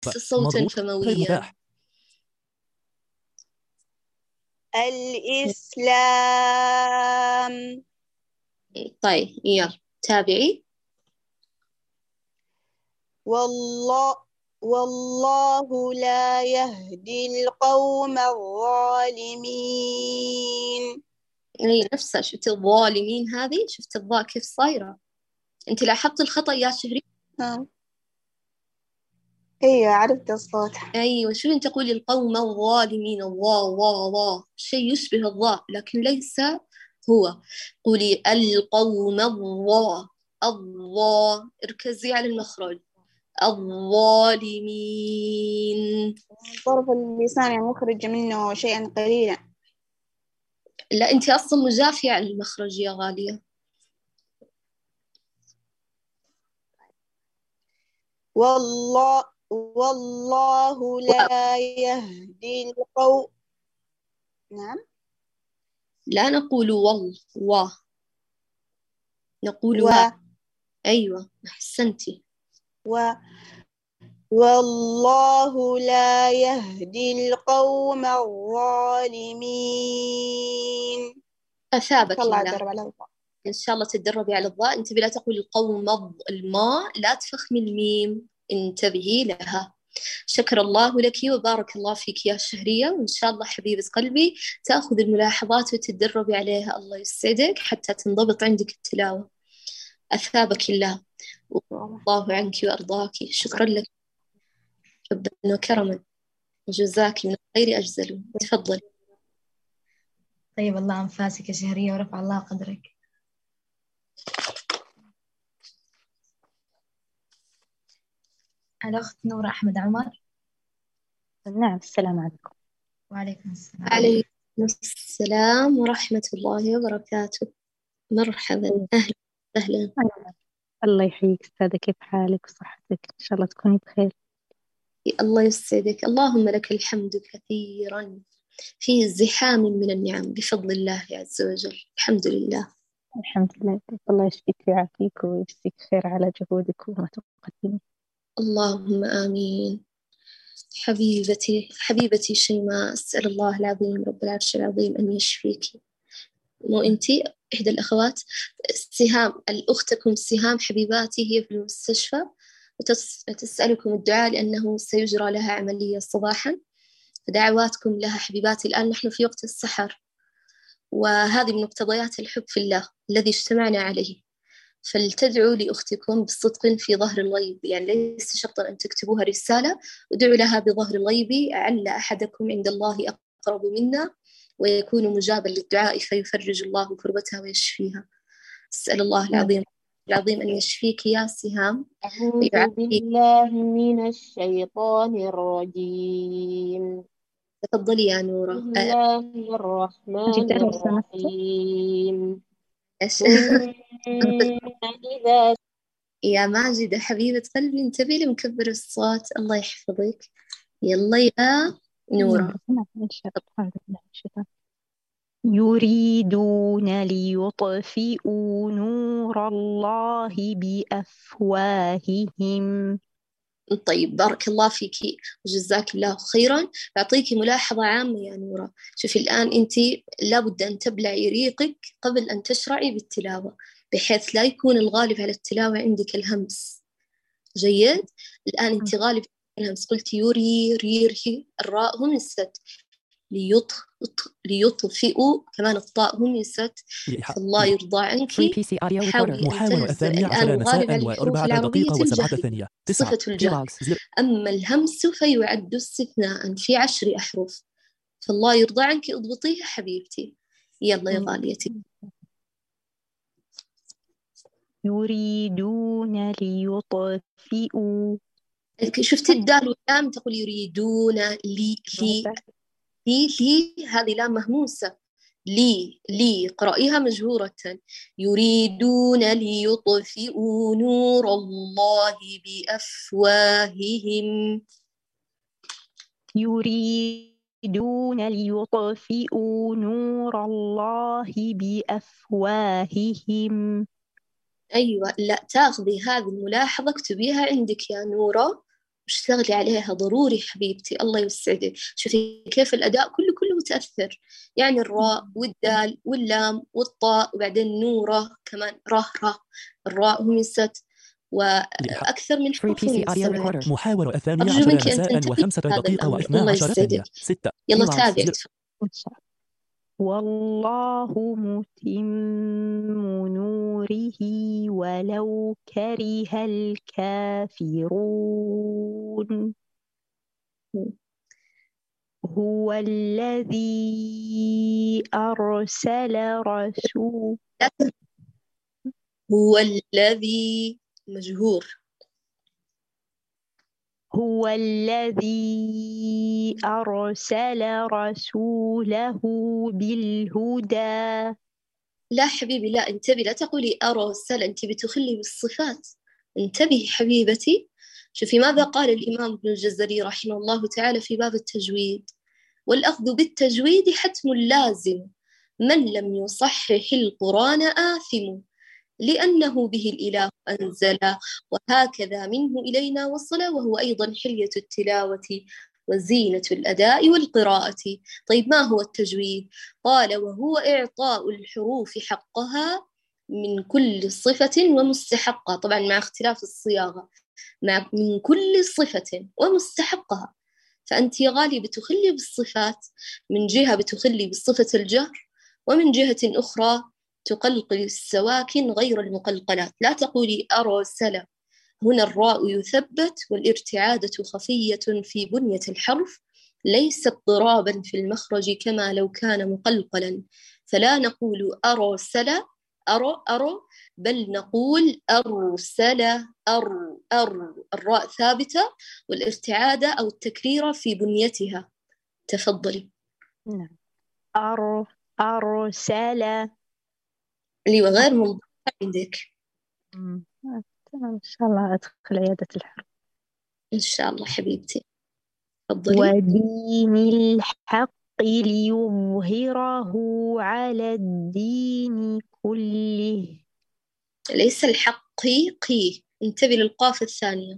صوتا غير فمويا. متاح. الإسلام. طيب يلا تابعي. والله لا يهدي القوم الظالمين. هي نفسها، شفت الظالمين هذه، شفت الضاء كيف صايرة؟ انت لاحظت الخطأ يا شهري؟ ايوه عرفت الصوت. ايوه، شو انت تقولي القوم الظالمين، الله شيء يشبه الضاء لكن ليس هو. قولي القوم الله، اركزي على المخرج. الظالمين. طرف اللسان يعني يخرج منه شيئا قليلا. لا انت اصلا مجافية على المخرج يا غالية. والله لا يهدي القوم. نعم. لا نقول نقول و أيوة أحسنتي. والله لا يهدي القوم الظالمين. أثابك الله الله. يضرب على الضوء. إن شاء الله تتدربي على الضاء. انتبهي لا تقولي القوم الماء، لا تفخمي الميم، انتبهي لها. شكر الله لك وبارك الله فيك يا شهرية، وإن شاء الله حبيبة قلبي تأخذ الملاحظات وتتدربي عليها. الله يسعدك حتى تنضبط عندك التلاوة. أثابك الله والله عنك وأرضاك. شكرا لك ربنا كرما، وجزاك من الخير أجزل. تفضلي. طيب الله أنفاسك يا شهرية ورفع الله قدرك. الأخت نورة أحمد عمر. نعم، السلام عليكم. وعليكم السلام. عليكم السلام ورحمة الله وبركاته. مرحبا، أهلا وسهلا. الله يحييك أستاذة، كيف حالك وصحتك؟ إن شاء الله تكوني بخير. الله يسعدك، اللهم لك الحمد كثيرا في زحام من النعم بفضل الله عز وجل. الحمد لله. الحمد لله. الله يشفيك ويعافيك ويجزيك خير على جهودك وما تقدمي. اللهم آمين. حبيبتي شيماء، أسأل الله العظيم رب العرش العظيم أن يشفيك. مو أنتي إحدى الأخوات سهام، الأختكم سهام حبيباتي هي في المستشفى وتسألكم الدعاء لأنه سيجرى لها عملية صباحا، فدعواتكم لها حبيباتي. الآن نحن في وقت السحر، وهذه من مقتضيات الحب في الله الذي اجتمعنا عليه، فلتدعوا لأختكم بصدق في ظهر الغيب. يعني ليس شرطا أن تكتبوها رسالة، ادعوا لها بظهر الغيب لعل أحدكم عند الله أقرب منا ويكون مجابا للدعاء فيفرج الله كربتها ويشفيها. أسأل الله العظيم أن يشفيك يا سهام. أعوذ بالله من الشيطان الرجيم. تفضلي يا نورة. بسم الله الرحمن الرحيم. ثم إذا يا ماجدة حبيبة قلبي انتبهي لمكبر الصوت، الله يحفظك. يلا يا نورة. يريدون ليطفئوا نور الله بأفواههم. طيب بارك الله فيك وجزاك الله خيرا. بعطيك ملاحظة عامة يا نورة. شوفي الآن أنت لابد أن تبلعي ريقك قبل أن تشرعي بالتلاوة، بحيث لا يكون الغالب على التلاوة عندك الهمس. جيد. الآن أنت غالب على الهمس، قلت يوري ريري، الراء همست. ليطفئوا كمان الطاء همست. فالله يرضى عنك. حاولي محاولة أن الثانية الآن عشر الغالب على مساء الحروف و4 العربية دقائق و7 الجهر، ثانية. صفة الجهر. أما الهمس فيعد استثناء في 10 أحرف. فالله يرضى عنك اضبطيها حبيبتي. يلا يا غاليتي. يريدون ليطفئوا. شفتي الدال واللام تقول يريدون لي هذه لام مهموسة. لي قرأيها مجهورة. يريدون ليطفئوا نور الله بأفواههم. يريدون ليطفئوا نور الله بأفواههم. أيوة، لا تاخذي هذه الملاحظة اكتبيها عندك يا نورة، واشتغلي عليها ضروري حبيبتي. الله يسعدك. شوفي كيف الأداء كله متأثر، يعني الراء والدال واللام والطاء وبعدين نورة كمان، ره الراء همست، وأكثر من حرف همست. محاورة 12 أرجو منك أن مساء تنتبهي و5 هذا دقائق الأمر. و12 الله ثانية. يسعدك. 6 يلا تابعي. إن شاء الله. والله متم نوره ولو كره الكافرون. هو الذي أرسل رسوله. هو الذي مجهور. هو الذي أرسل رسوله بالهدى. لا حبيبي لا، انتبهي، لا تقولي أرسل، أنت بتخلي بالصفات. انتبهي حبيبتي. شوفي ماذا قال الإمام ابن الجزري رحمه الله تعالى في باب التجويد: والأخذ بالتجويد حتم لازم، من لم يصحح القرآن آثم، لأنه به الإله أنزل، وهكذا منه إلينا وصل، وهو أيضا حلية التلاوة وزينة الأداء والقراءة. طيب ما هو التجويد؟ قال: وهو إعطاء الحروف حقها من كل صفة ومستحقها، طبعا مع اختلاف الصياغة، من كل صفة ومستحقها. فأنت يا غالي بتخلي بالصفات، من جهة بتخلي بالصفة الجهر، ومن جهة أخرى تقلقل السواكن غير المقلقلات. لا تقولي أرسل، هنا الراء يثبت والارتعادة خفية في بنية الحرف، ليس اضطرابا في المخرج كما لو كان مقلقلا. فلا نقول أرسل أرو، بل نقول أرسل الراء ثابتة والارتعادة أو التكرير في بنيتها. تفضلي. نعم. أرسل اللي وغير منضبط عندك. تمام، إن شاء الله أدخل عيادة الحرب إن شاء الله حبيبتي. تفضلي. ودين الحق ليظهره على الدين كله. ليس الحقي، انتبه للقاف الثانية.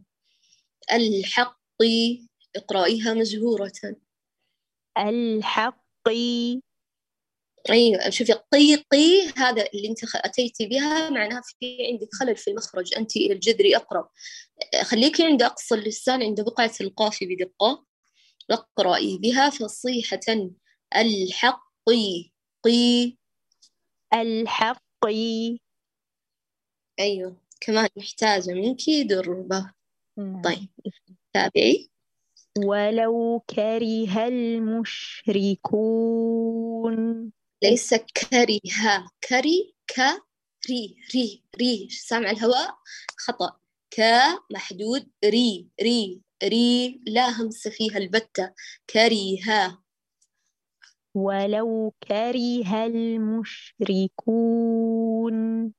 الحقي، اقرأيها مجهورة. الحق. أيوة، شوفي قي هذا اللي أنت أتيتي بها معناها في عندك خلل في المخرج، أنت إلى الجذر أقرب. خليكي عند أقصى اللسان عند بقعة القاف بدقة، واقرأي بها فصيحة. الحقي. الحقي. أيوة، كمان محتاجة منك دربة. طيب تابعي. ولو كره المشركون. ليس كرها، ري سامع الهواء خطأ. محدود، ري لا همس فيها البتة. كرها. ولو كره المشركون.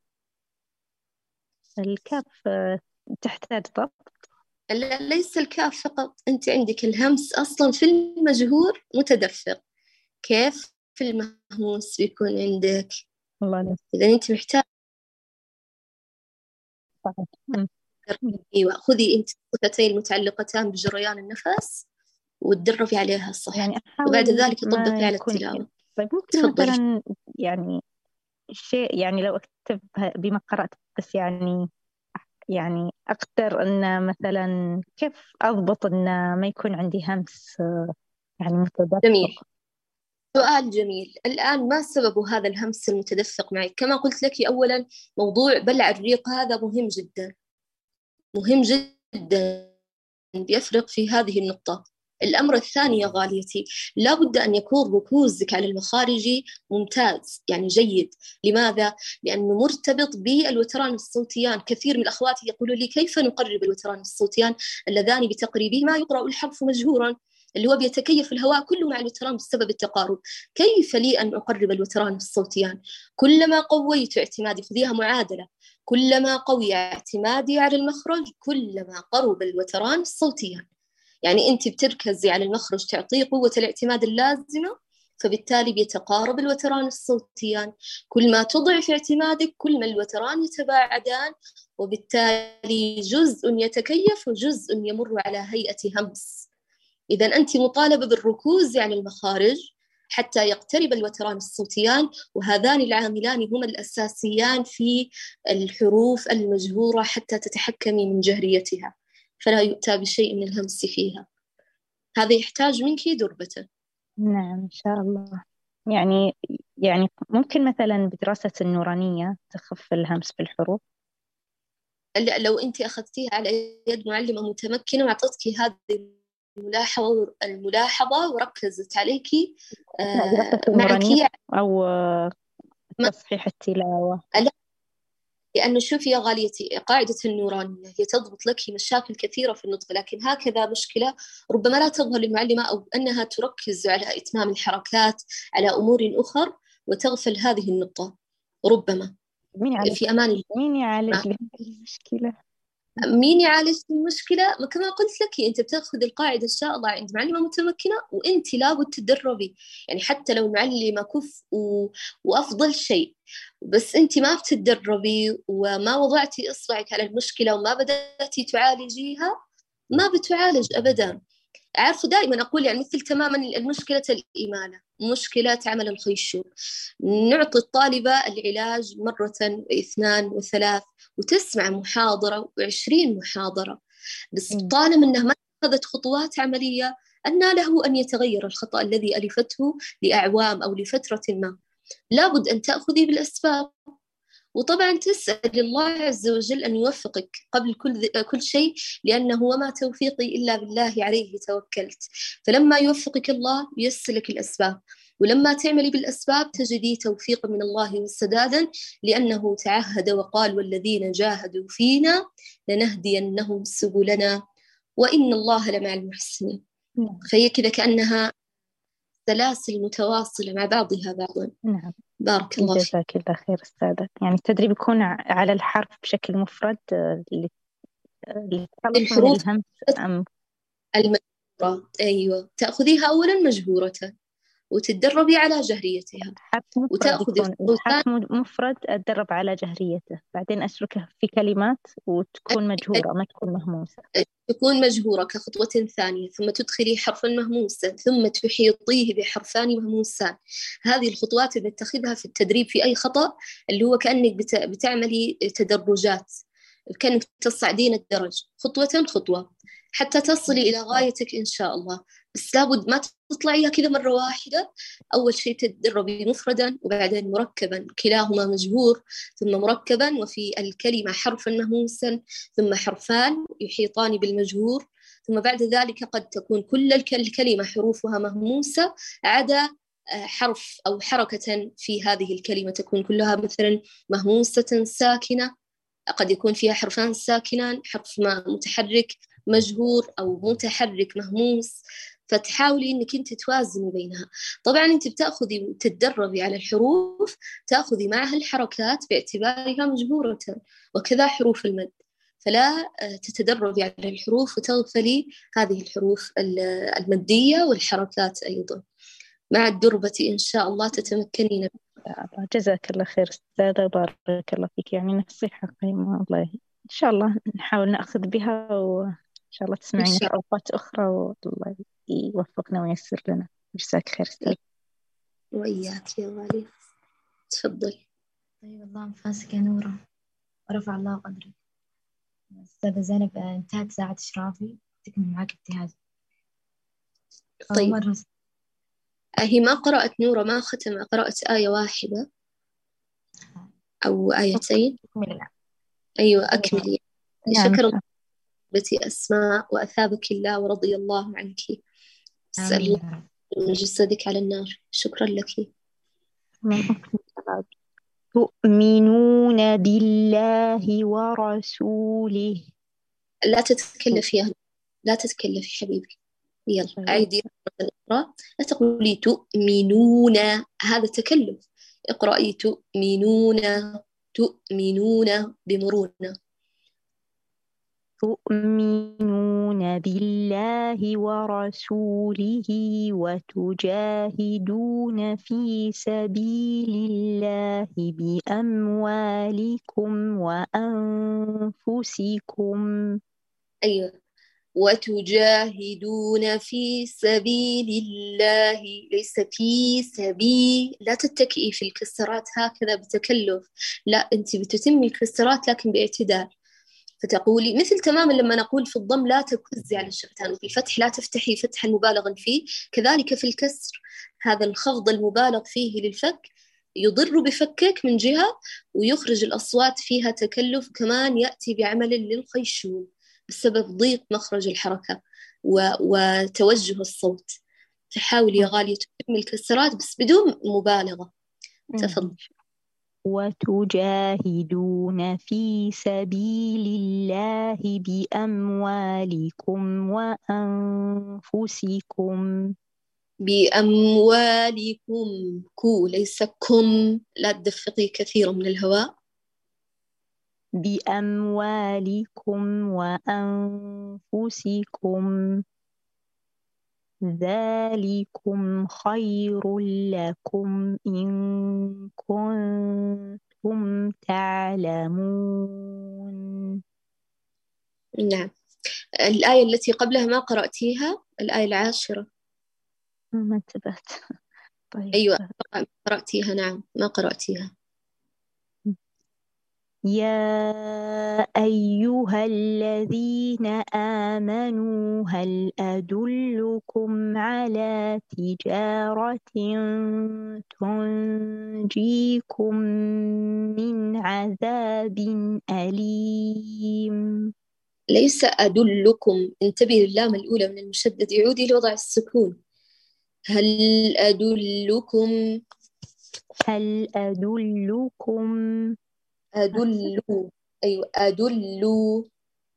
الكاف تحتاج ضبط. لا، ليس الكاف فقط، أنت عندك الهمس أصلا في المجهور متدفق، كيف في المهموس بيكون عندك؟ الله. إذا أنت محتاج. أيوة، خذي أنت الصفتين المتعلقتان بجريان النفس وتدربي عليها صح، يعني وبعد ذلك طبقي على يكون التلاوة. طيب ممكن تفضلي. مثلا يعني شيء، يعني لو أكتب بما قرأت بس يعني أقدر أن مثلا كيف أضبط أن ما يكون عندي همس يعني متدفق. جميل، سؤال جميل. الآن ما سبب هذا الهمس المتدفق معك؟ كما قلت لك أولا، موضوع بلع الريق هذا مهم جدا، مهم جدا، بيفرق في هذه النقطة. الأمر الثاني يا غاليتي، لا بد أن يكون ركوزك على المخارج ممتاز، يعني جيد. لماذا؟ لأنه مرتبط بالوتران الصوتيان. كثير من الأخوات يقولوا لي: كيف نقرب الوتران الصوتيان اللذان بتقريبهما يقرأ الحرف مجهورا، اللي هو بيتكيف الهواء كله مع الوتران بسبب التقارب. كيف لي أن أقرب الوتران الصوتيان؟ كلما قويت اعتمادي، خذيها معادلة، كلما قوي اعتمادي على المخرج كلما قرب الوتران الصوتيان. يعني أنت بتركزي على المخرج، تعطيه قوة الاعتماد اللازمة، فبالتالي بيتقارب الوتران الصوتيان. كل ما تضعف اعتمادك كل ما الوتران يتباعدان، وبالتالي جزء يتكيف وجزء يمر على هيئة همس. إذا أنت مطالبة بالركوز على المخارج حتى يقترب الوتران الصوتيان، وهذان العاملان هما الأساسيان في الحروف المجهورة حتى تتحكمي من جهريتها، فلا يؤتى بشيء من الهمس فيها. هذا يحتاج منك دربة. نعم إن شاء الله. يعني ممكن مثلا بدراسة النورانية تخف الهمس في الحروف. لو أنت أخذتيها على يد معلمة متمكنة وأعطتك هذه الملاحظة وركزت عليكي دراسة معك النورانية أو تصحيح التلاوة. لأنه شوفي يا غاليتي، قاعدة النورانية هي تضبط لك مشاكل كثيرة في النطق، لكن هكذا مشكلة ربما لا تظهر للمعلمة، أو أنها تركز على إتمام الحركات على أمور أخرى وتغفل هذه النقطة ربما. في أمان الله. مين يعالج لي المشكلة؟ مين يعالج المشكلة؟ كما قلت لك، أنت بتأخذ القاعدة إن شاء الله عند معلمة متمكنة، وأنت لابد تتدربي. يعني حتى لو معلمة كف وأفضل شيء، بس أنت ما بتتدربي وما وضعتي إصبعك على المشكلة وما بدأتي تعالجيها، ما بتعالج أبدا. عارفة دائما أقول يعني مثل تماما المشكلة الإمالة، مشكلة عمل الخيشوم، نعطي الطالبة العلاج مرة واثنان وثلاث وتسمع محاضرة و20 محاضرة، بس طالما أنها ما أخذت خطوات عملية أن له أن يتغير الخطأ الذي ألفته لأعوام أو لفترة ما. لابد أن تأخذي بالأسباب، وطبعا تسأل الله عز وجل أن يوفقك قبل كل شيء، لأنه وما توفيقي إلا بالله عليه توكلت. فلما يوفقك الله ييسر لك الأسباب، ولما تعملي بالأسباب تجدي توفيق من الله والسدادا، لأنه تعهد وقال والذين جاهدوا فينا لنهدينهم سبلنا وإن الله لمع المحسنين. فهي كذا كأنها سلاسل متواصلة مع بعضها بعضا. نعم. بارك الله فيك. جزاك الله خير أستاذة. يعني التدريب يكون على الحرف بشكل مفرد الحروف الهمس المجهورة، أيوة، تأخذيها أولا مجهورة وتتدربي على جهريتها، وتأخذي الحرف مفرد أتدرب على جهريته، بعدين أسلكه في كلمات وتكون مجهورة ما تكون مهموسة. تكون مجهورة كخطوة ثانية، ثم تدخلي حرفا مهموسا، ثم تحيطيه بحرفان مهموسان. هذه الخطوات اللي نتخذها في التدريب في أي خطأ، اللي هو كأنك بتعملي تدرجات، كأنك تصعدين الدرج خطوة خطوة حتى تصلي إلى غايتك إن شاء الله. بس لابد ما تطلعيها كذا مرة واحدة. أول شيء تدربي مفردا وبعدين مركبا، كلاهما مجهور، ثم مركبا وفي الكلمة حرفا مهموسا، ثم حرفان يحيطان بالمجهور، ثم بعد ذلك قد تكون كل الكلمة حروفها مهموسة عدا حرف أو حركة في هذه الكلمة تكون كلها مثلا مهموسة ساكنة، قد يكون فيها حرفان ساكنان، حرف متحرك مجهور أو متحرك مهموس، فتحاولي إنك أنت توازني بينها. طبعا أنت بتأخذي وتتدربي على الحروف، تأخذي معها الحركات باعتبارها مجهورة، وكذا حروف المد، فلا تتدربي على الحروف وتغفلي هذه الحروف المدية والحركات أيضا. مع الدربة إن شاء الله تتمكنين. جزاك الله خير أستاذة، بارك الله فيك. يعني نصيحة قيمة والله، إن شاء الله نحاول نأخذ بها، وإن شاء الله تسمعين في أوقات أخرى، والله يوفقنا وييسر لنا. جزاك خير أستاذ. وإياك يا غالي، تفضلي. طيب الله أنفاسك يا نورة ورفع الله قدرك. أستاذة زينب، انتهت ساعة إشرافي، تكمل معك ابتهاج. طيب هي ما قرأت نورة، ما ختم، قرأت آية واحدة أو آيتين. أيوة أكملي. شكرا بتي أسماء وأثابك الله ورضي الله عنك. أسأل الله من جسدك على النار. شكرا لك. تؤمنون بالله ورسوله. لا تتكلفي يا لا تتكلفي حبيبي. يلا عيدي الإقراء، لا تقولي تؤمنون، هذا تكلف. اقرأي تؤمنون، تؤمنون بمرونة. تؤمنون بالله ورسوله وتجاهدون في سبيل الله بأموالكم وأنفسكم. أيوة، وتجاهدون في سبيل الله، ليس في سبيل، لا تتكئي في الكسرات هكذا بتكلف، لا أنت بتتمي الكسرات لكن باعتدال. فتقولي مثل تماما لما نقول في الضم لا تكزي على الشفتان، وفي الفتح لا تفتحي فتحا مبالغا فيه، كذلك في الكسر هذا الخفض المبالغ فيه للفك يضر بفكك من جهة، ويخرج الأصوات فيها تكلف، كمان يأتي بعمل للخيشوم بسبب ضيق مخرج الحركة وتوجه الصوت. فحاولي يا غالية تتم الكسرات بس بدون مبالغة. تفضل. وتجاهدون في سبيل الله بأموالكم وأنفسكم. بأموالكم، كو ليس كم، لا تدفقي كثيرا من الهواء. بأموالكم وأنفسكم ذلكم خير لكم إن كنتم تعلمون. نعم. الآية التي قبلها ما قرأتيها، الآية 10. ما انتبهت. طيب. أيوة قرأتيها، نعم ما قرأتيها. يا أيها الذين آمنوا هل أدلكم على تجارة تنجيكم من عذاب أليم. ليس أدلكم، انتبهي للام الأولى من المشدد، يعودي لوضع السكون. هل أدلكم، هل أدلكم أدلوا، أيوة أدلوا،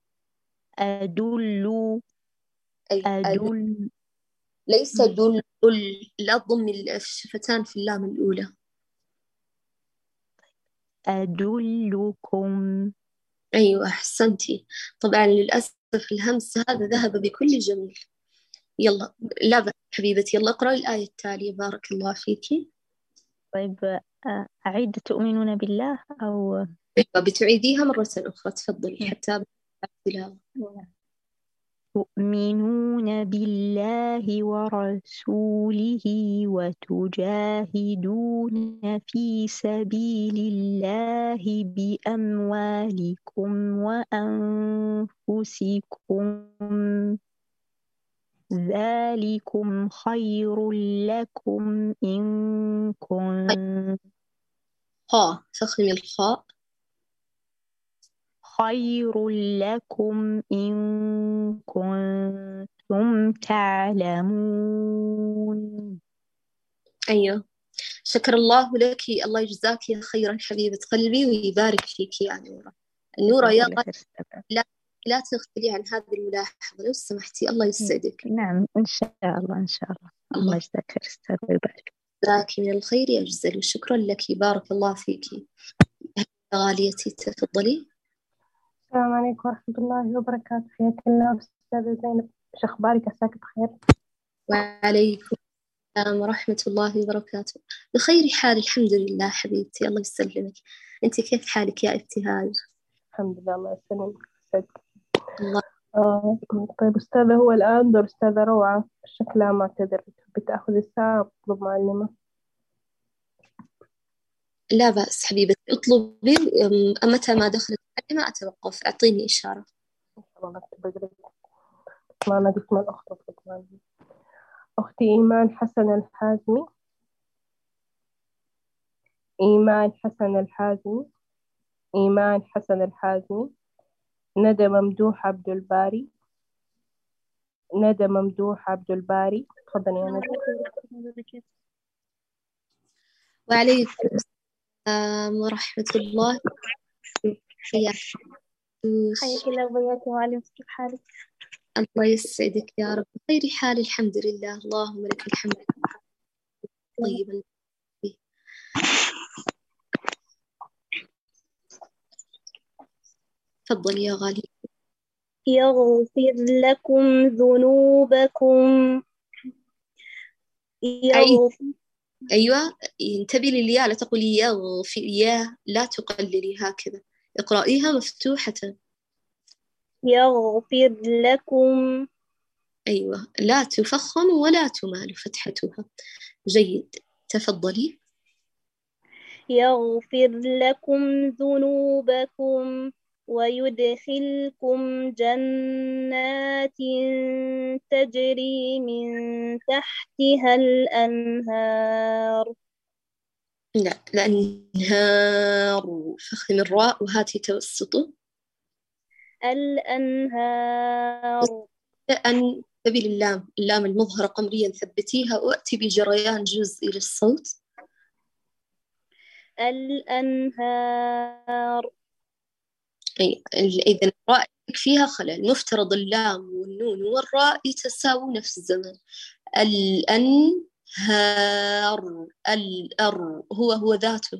أدل أيوة أدل ليس لا تضمي الشفتان في اللام الأولى. أدلكم. أيوة أحسنتي. طبعا للأسف الهمس هذا ذهب بكل جميل. يلا لا بأس حبيبتي، يلا اقرأي الآية التالية بارك الله فيكي. طيب أعيد تؤمنون بالله أو أيوة بتعيديها مرة أخرى، تفضلي حتى بالتلاوة. تؤمنون بالله ورسوله وتجاهدون في سبيل الله بأموالكم وأنفسكم ذلكم خير لكم إن كنتم خاء، فخمي الخاء. خير لكم إن كنتم تعلمون. أيوة شكر الله لك، الله يجزاك خيرا حبيبة قلبي ويبارك فيك يا نورة. نورة يا لا لا تغفلي عن هذه الملاحظة لو سمحتي، الله يسعدك. نعم إن شاء الله إن شاء الله. الله يجزاك خير أستاذ ويبارك. جزاك من الخير يا جزل، وشكرا لك بارك الله فيك. غاليتي تفضلي. السلام عليكم ورحمة الله وبركاته. حياك الله أستاذة زينب، إيش أخبارك؟ عساك بخير. وعليكم السلام ورحمة الله وبركاته. بخير حال الحمد لله حبيبتي، الله يسلمك. أنت كيف حالك يا ابتهاج؟ الحمد لله الله يسلمك ويسعدك. الله. طيب أستاذة، هو الآن دور أستاذة روعة، شكلها معتذر، بتحبي تأخذي الساعة أطلب معلمة؟ لا بأس حبيبتي اطلبي، متى ما دخلت المعلمة أتوقف، أعطيني إشارة. إن شاء الله نكتب بدري. معنا اسم الأخت أطلب معلمة. أختي إيمان حسن الحازمي. إيمان حسن الحازمي. إيمان حسن الحازمي. ندى ممدوح عبد الباري. ندى ممدوح عبد الباري. تفضلي يا ندى. وعليكم السلام ورحمة الله. حياك الله وبياك معلم، كيف حالك؟ الله يسعدك يا رب، بخير حال الحمد لله، اللهم لك الحمد طيبا. تفضلي يا غالي. يغفر لكم ذنوبكم. يغفر أيوة، انتبهي للياء، لا تقولي يغفر يا، لا تقللي هكذا، اقرأيها مفتوحة. يغفر لكم. أيوة، لا تفخم ولا تمال فتحتها. جيد، تفضلي. يغفر لكم ذنوبكم ويدخلكم جنات تجري من تحتها الأنهار. لا، الأنهار، فخم الراء وهاتي توسطه. الأنهار. أن تبي اللام المظهرة قمريا ثبتيها وأتي بجريان جزئي للصوت. الأنهار. أي، إذا الراء فيها خلل، مفترض اللام والنون والراء يتساووا نفس الزمن. الأنهار، الأر هو ذاته.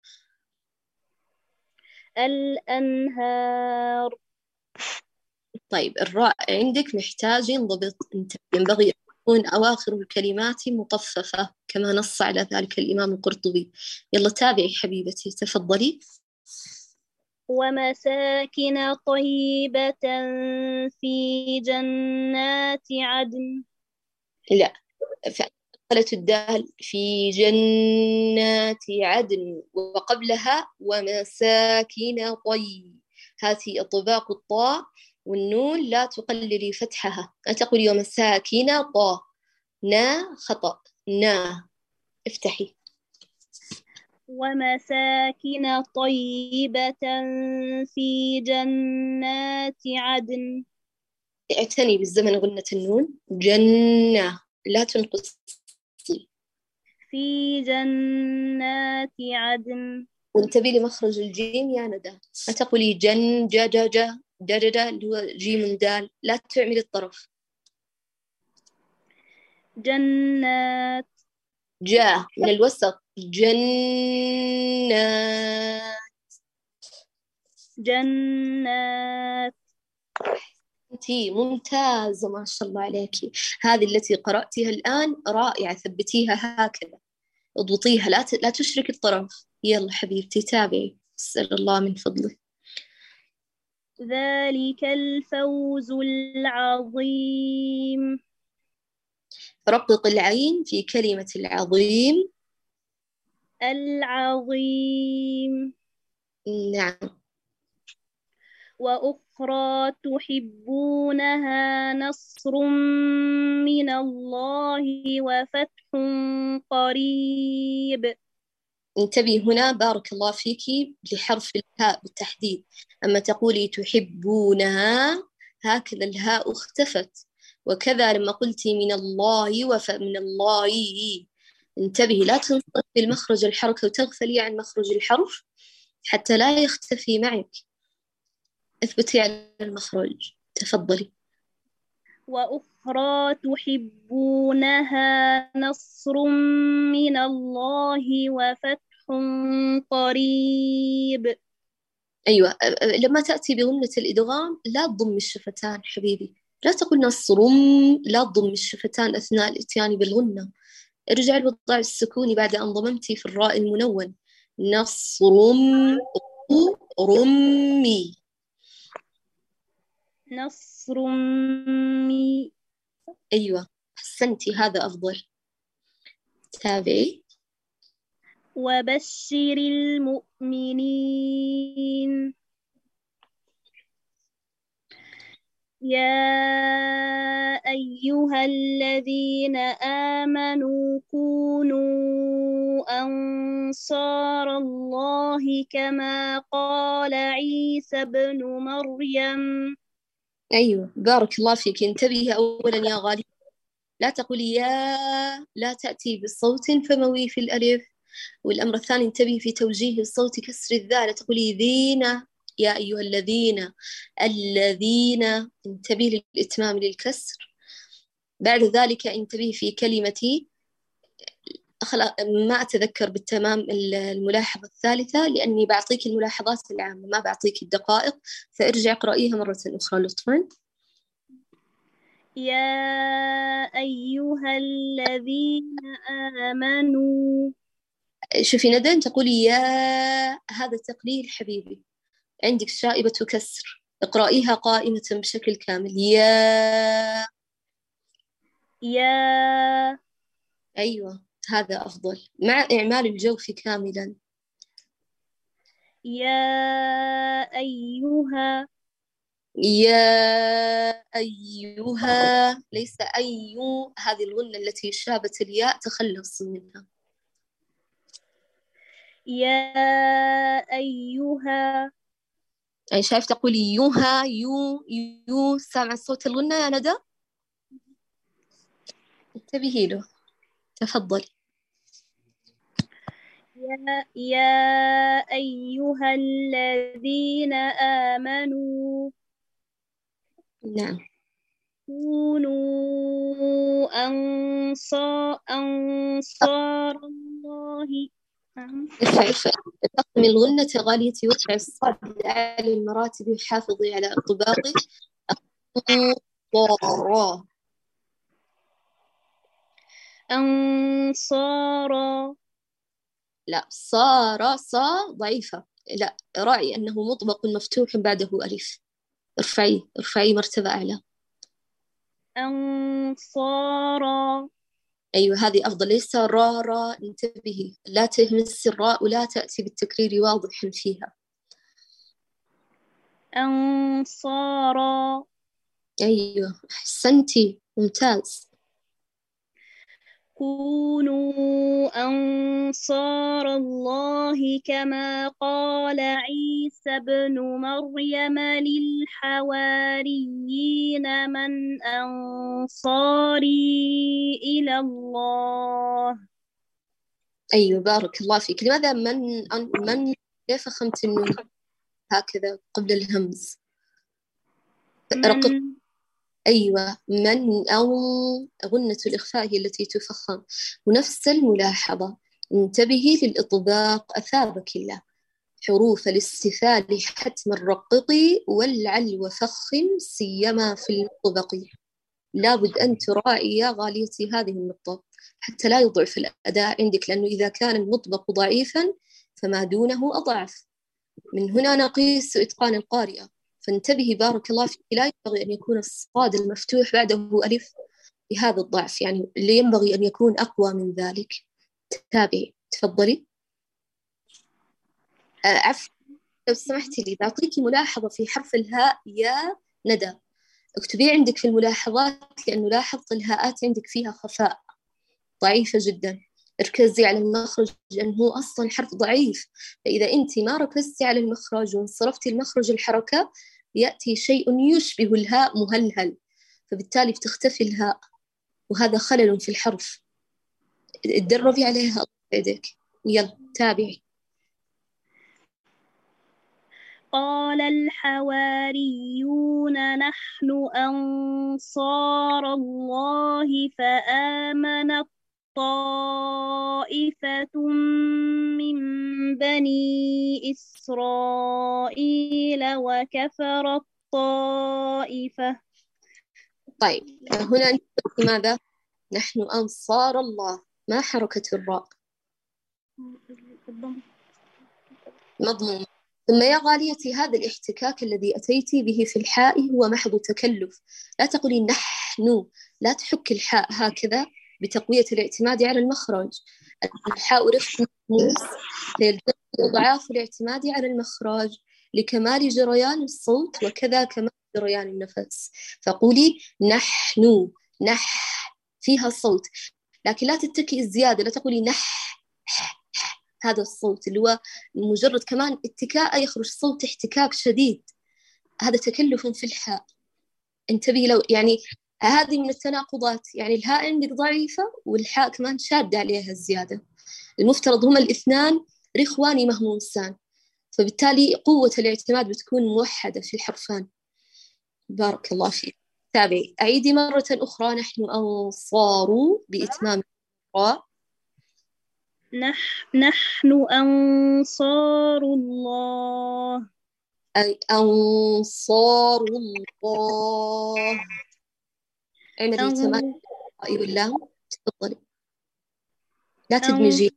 الأنهار. طيب، الراء عندك محتاج ينضبط، ينبغي أن تكون أواخر الكلمات مطففة كما نص على ذلك الإمام القرطبي. يلا تابعي حبيبتي، تفضلي. ومساكن طيبة في جنات عدن. لا، فأقلت الدال في جنات عدن، وقبلها ومساكن طيب، هذه إطباق الطاء والنون لا تقللي فتحها، لا تقولي ومساكن طاء، نا خطأ، نا افتحي. ومساكن طيبة في جنات عدن. اعتني بالزمن غنة النون، جنة لا تنقصي. في جنات عدن. وانتبهي لمخرج الجيم يا ندى، لا تقولي جن جا جا جا جا جا جا اللي هو جيم دال، لا تعملي الطرف. جنات. جا من الوسط، جنات. جنات. أنتي ممتازة ما شاء الله عليكي، هذه التي قرأتها الآن رائعة، ثبتيها هكذا، اضبطيها، لا تشركي الطرف. يلا حبيبتي تابعي، أسأل الله من فضله. ذلك الفوز العظيم. رقق العين في كلمة العظيم. العظيم. نعم. وأخرى تحبونها نصر من الله وفتح قريب. انتبهي هنا بارك الله فيكي لحرف الهاء بالتحديد، أما تقولي تحبونها هكذا الهاء اختفت، وكذا لما قلتي من الله من الله. انتبهي لا تنصرفي المخرج الحركة وتغفلي عن مخرج الحرف حتى لا يختفي معك، اثبتي على المخرج. تفضلي. وأخرى تحبونها نصر من الله وفتح قريب. أيوة، لما تأتي بغنة الإدغام لا تضم الشفتان حبيبي، لا تقول نصر، لا تضم الشفتان أثناء الإتيان بالغنة، ارجع الوضع السكوني بعد أن ضممتي في الراء المنون، نصر رمي. نصر مي. أيوة أحسنتي، هذا أفضل. تابعي. وبشر المؤمنين. يا أيها الذين آمنوا كونوا أنصار الله كما قال عيسى ابن مريم. أيوة بارك الله فيك، انتبهي أولا يا غالي، لا تقولي يا، لا تأتي بالصوت فموي في الألف. والأمر الثاني انتبهي في توجيه الصوت، كسر الذال، تقولي ذين، يا أيها الذين انتبهي للإتمام للكسر. بعد ذلك انتبهي في كلمتي ما أتذكر بالتمام الملاحظة الثالثة، لأني بعطيك الملاحظات العامة ما بعطيك الدقائق، فارجع اقرأيها مرة أخرى لطفاً. يا أيها الذين آمنوا. شوفي ندى، تقولي يا، هذا تقليل حبيبي، عندك شائبة كسر، اقرأيها قائمة بشكل كامل. يا أيوة، هذا أفضل مع إعمال الجوف كاملا. يا أيها. يا أيها، ليس أيو، هذه الغنة التي شابت الياء تخلص منها. يا أيها. أي شايف تقولي يوها، يو، سامع صوت الغنة يا ندى؟ انتبهي له، تفضل. يا أيها الذين آمنوا. نعم. كونوا أنصار الله. ارفعي تقم الغنة غاليتي، وارفعي الصاد لأعلى المراتب، وحافظي على طباقه. أنصارا. لا، صا ضعيفة، لا، راعي أنه مطبق مفتوح بعده ألف، ارفعي مرتبة أعلى. أنصارا. أيوة، هذه أفضل، ليس را، انتبهي لا تهمس الراء ولا تأتي بالتكرير واضحا فيها. أنصارا. أيوة، أحسنتي، ممتاز. كونوا أنصار الله كما قال عيسى بن مريم للحواريين من أنصاري إلى الله. أيوة، بارك الله فيك. لماذا من كيف أخمت النون هكذا قبل الهمز؟ من. أيوة، من أو، غنة الإخفاء هي التي تفخم، ونفس الملاحظة، انتبهي للإطباق أثابك الله. حروف الاستفال حتما رققي، والعل وفخم سيما في المطبق. لابد أن تراعي يا غاليتي هذه النقطة حتى لا يضعف الأداء عندك، لأنه إذا كان المطبق ضعيفا فما دونه أضعف. من هنا نقيس إتقان القارئة، فانتبهي بارك الله فيك، لا ينبغي أن يكون الصاد المفتوح بعده ألف بهذا الضعف، يعني اللي ينبغي أن يكون أقوى من ذلك. تابعي، تفضلي. عفوا، لو سمحتي لي بعطيكي ملاحظة في حرف الهاء يا ندى، اكتبيه عندك في الملاحظات، لأنه لاحظت الهاءات عندك فيها خفاء ضعيفة جدا. اركزي على المخرج لأنه هو أصلا حرف ضعيف، فإذا أنت ما ركزتي على المخرج وانصرفتي المخرج الحركة يأتي شيء يشبه الهاء مهلهل، فبالتالي بتختفي الهاء، وهذا خلل في الحرف. اتدربي عليها، الله يسعدك. يلا تابعي. قال الحواريون نحن أنصار الله فآمنت طائفة من بني إسرائيل وكفرت طائفة. طيب، هنا نقول ماذا؟ نحن أنصار الله، ما حركة الراء؟ مضموم. ثم يا غاليتي هذا الاحتكاك الذي أتيتي به في الحاء هو محض تكلف، لا تقولي نحن، لا تحك الحاء هكذا بتقوية الاعتماد على المخرج. الحاء رفع مهموس، فيلزم إضعاف الاعتماد على المخرج لكمال جريان الصوت، وكذا كمال جريان النفس. فقولي نحن، فيها الصوت، لكن لا تتكي الزيادة، لا تقولي هذا الصوت اللي هو مجرد كمان اتكاء يخرج صوت احتكاك شديد، هذا تكلف في الحاء. انتبهي، لو يعني هذه من التناقضات، يعني الهاء عندك ضعيفة والحاء كمان شادة عليها الزيادة، المفترض هما الاثنان رخوان مهموسان، فبالتالي قوة الاعتماد بتكون موحدة في الحرفان. بارك الله فيك. تابعي، أعيدي مرة أخرى. نحن أنصار بإتمام الراء. نحن أنصار الله. أي أنصار الله. اعملي تمام الراء واللام. تفضلي لا تدمجي.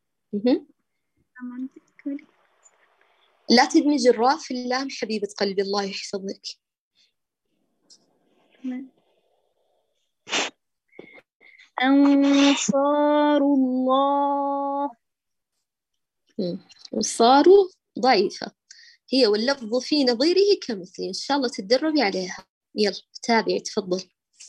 لا تدمجي الراء في اللام حبيبة قلبي، الله يحفظك. أنصار الله. وصاروا ضعيفة هي، واللفظ في نظيره كمثله. إن شاء الله تتدربي عليها. يلا تابعي تفضل.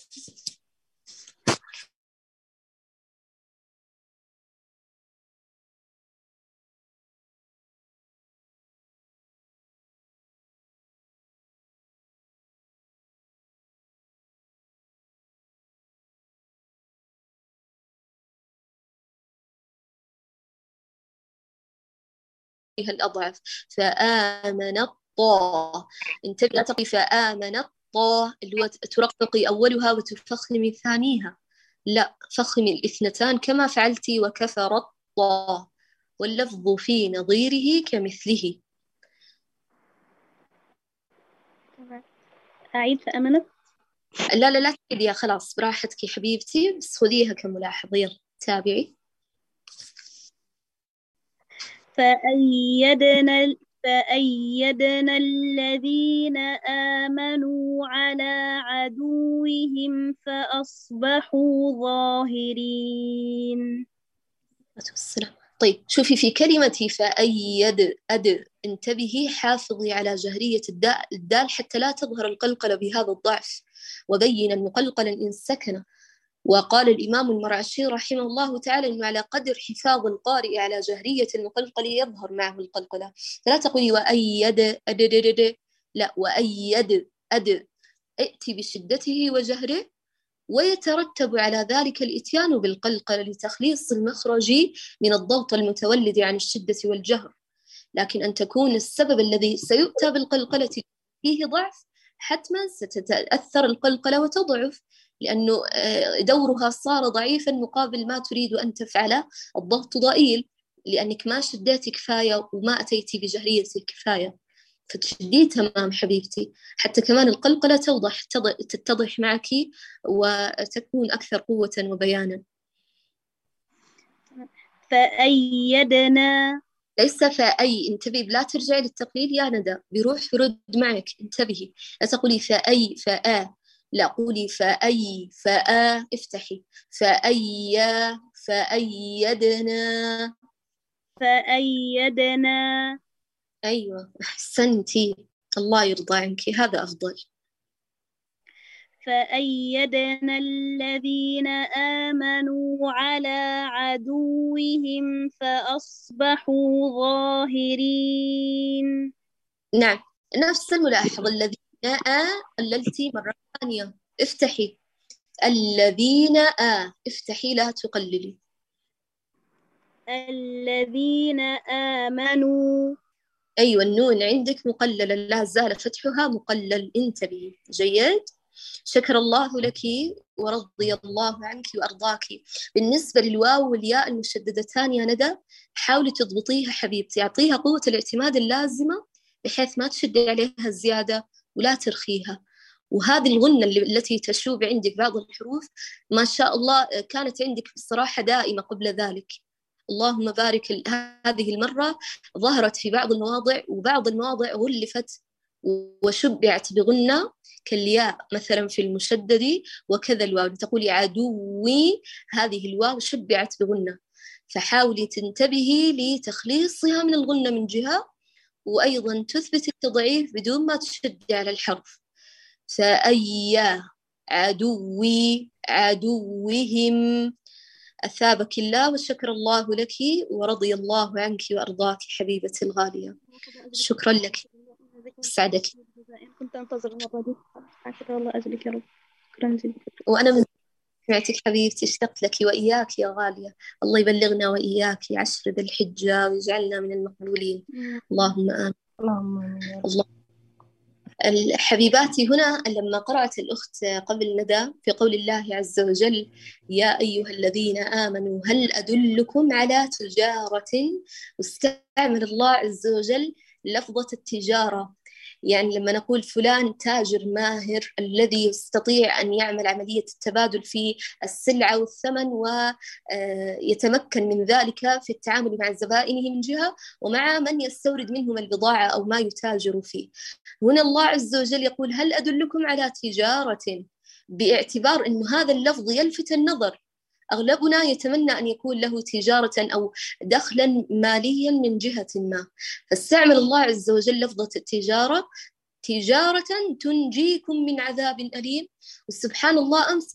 الأضعف فآمن الطا. انتبهي لا تقولي فآمن الطا اللي هو ترققي أولها وتفخمي ثانيها، لا، فخمي الاثنتان كما فعلتي وكفر الطا، واللفظ في نظيره كمثله. أعيد فآمنت. لا تعيديها، خلاص براحتك يا حبيبتي، بس خذيها كملاحظة. يلا تابعي. فأيدنا الذين آمنوا على عدوهم فأصبحوا ظاهرين. السلام. طيب شوفي في كلمة فأيد انتبهي، حافظي على جهرية الدال حتى لا تظهر القلقلة بهذا الضعف، وبين المقلقل إن سكن. وقال الإمام المرعشي رحمه الله تعالى إنه على قدر حفاظ القارئ على جهرية المقلقل يظهر معه القلقلة. فلا تقولي وأيد لا، وأيد ائتي بشدته وجهره، ويترتب على ذلك الإتيان بالقلقلة لتخليص المخرج من الضغط المتولد عن الشدة والجهر. لكن أن تكون السبب الذي سيؤتى بالقلقلة فيه ضعف، حتما ستتأثر القلقلة وتضعف، لأنه دورها صار ضعيفا مقابل ما تريد أن تفعل. الضغط ضئيل لأنك ما شديتي كفاية وما أتيتي بجهرية الكفاية، فتشديه تمام حبيبتي حتى كمان القلقلة تتضح معك وتكون أكثر قوة وبيانا. فأيدنا، ليس فأي، انتبهي لا ترجعي للتقليل يا ندى، بيروح يرد معك، انتبهي لا تقولي فأي فآ، لا قولي فأي فآ، افتحي فأيدنا. أيوة أحسنتي، الله يرضى عنك، هذا أفضل. فأيدنا الذين آمنوا على عدوهم فأصبحوا ظاهرين. نعم نفس الملاحظة. الذين قللتي مرة ثانية، افتحي الذين افتحي لا تقللي. الذين آمنوا. أيوة النون عندك مقللة، لا زال فتحها مقلل، انتبهي. جيد، شكر الله لك ورضي الله عنك وأرضاك. بالنسبة للواو والياء المشددتان يا ندى، حاولي تضبطيها حبيبتي، أعطيها قوة الاعتماد اللازمة بحيث ما تشدي عليها الزيادة ولا ترخيها. وهذه الغنة التي تشوب عندك بعض الحروف ما شاء الله كانت عندك بصراحة دائمة قبل ذلك، اللهم بارك. هذه المرة ظهرت في بعض المواضع، وبعض المواضع غلفت وشبعت بغنة كالياء مثلا في المشدد، وكذا الواو تقولي عدوي، هذه الواو شبعت بغنة، فحاولي تنتبهي لتخليصها من الغنة من جهة، وأيضا تثبت التضعيف بدون ما تشدي على الحرف. فأي عدوي عدوهم. أثابك الله وشكر الله لك ورضي الله عنك وأرضاك حبيبتي الغالية. شكرا لك، سعدك. كنت أنتظر المرة دي. الله أجلك يا رب. شكرا جزيلا. وأنا من سمعتك حبيبتي اشتقت لك، وإياك يا غالية. الله يبلغنا وإياك 10 ذي الحجة ويجعلنا من المقبولين. اللهم آمين. اللهم آمين. الله حبيباتي، هنا لما قرأت الأخت قبل ندى في قول الله عز وجل: يا أيها الذين آمنوا هل أدلكم على تجارة، واستعمل الله عز وجل لفظة التجارة. يعني لما نقول فلان تاجر ماهر الذي يستطيع أن يعمل عملية التبادل في السلعة والثمن ويتمكن من ذلك في التعامل مع زبائنه من جهة، ومع من يستورد منهم البضاعة أو ما يتاجر فيه. هنا الله عز وجل يقول: هل أدلكم على تجارة، باعتبار أن هذا اللفظ يلفت النظر. أغلبنا يتمنى أن يكون له تجارة أو دخلا ماليا من جهة ما، فاستعمل الله عز وجل لفظة التجارة: تجارة تنجيكم من عذاب أليم. وسبحان الله، أمس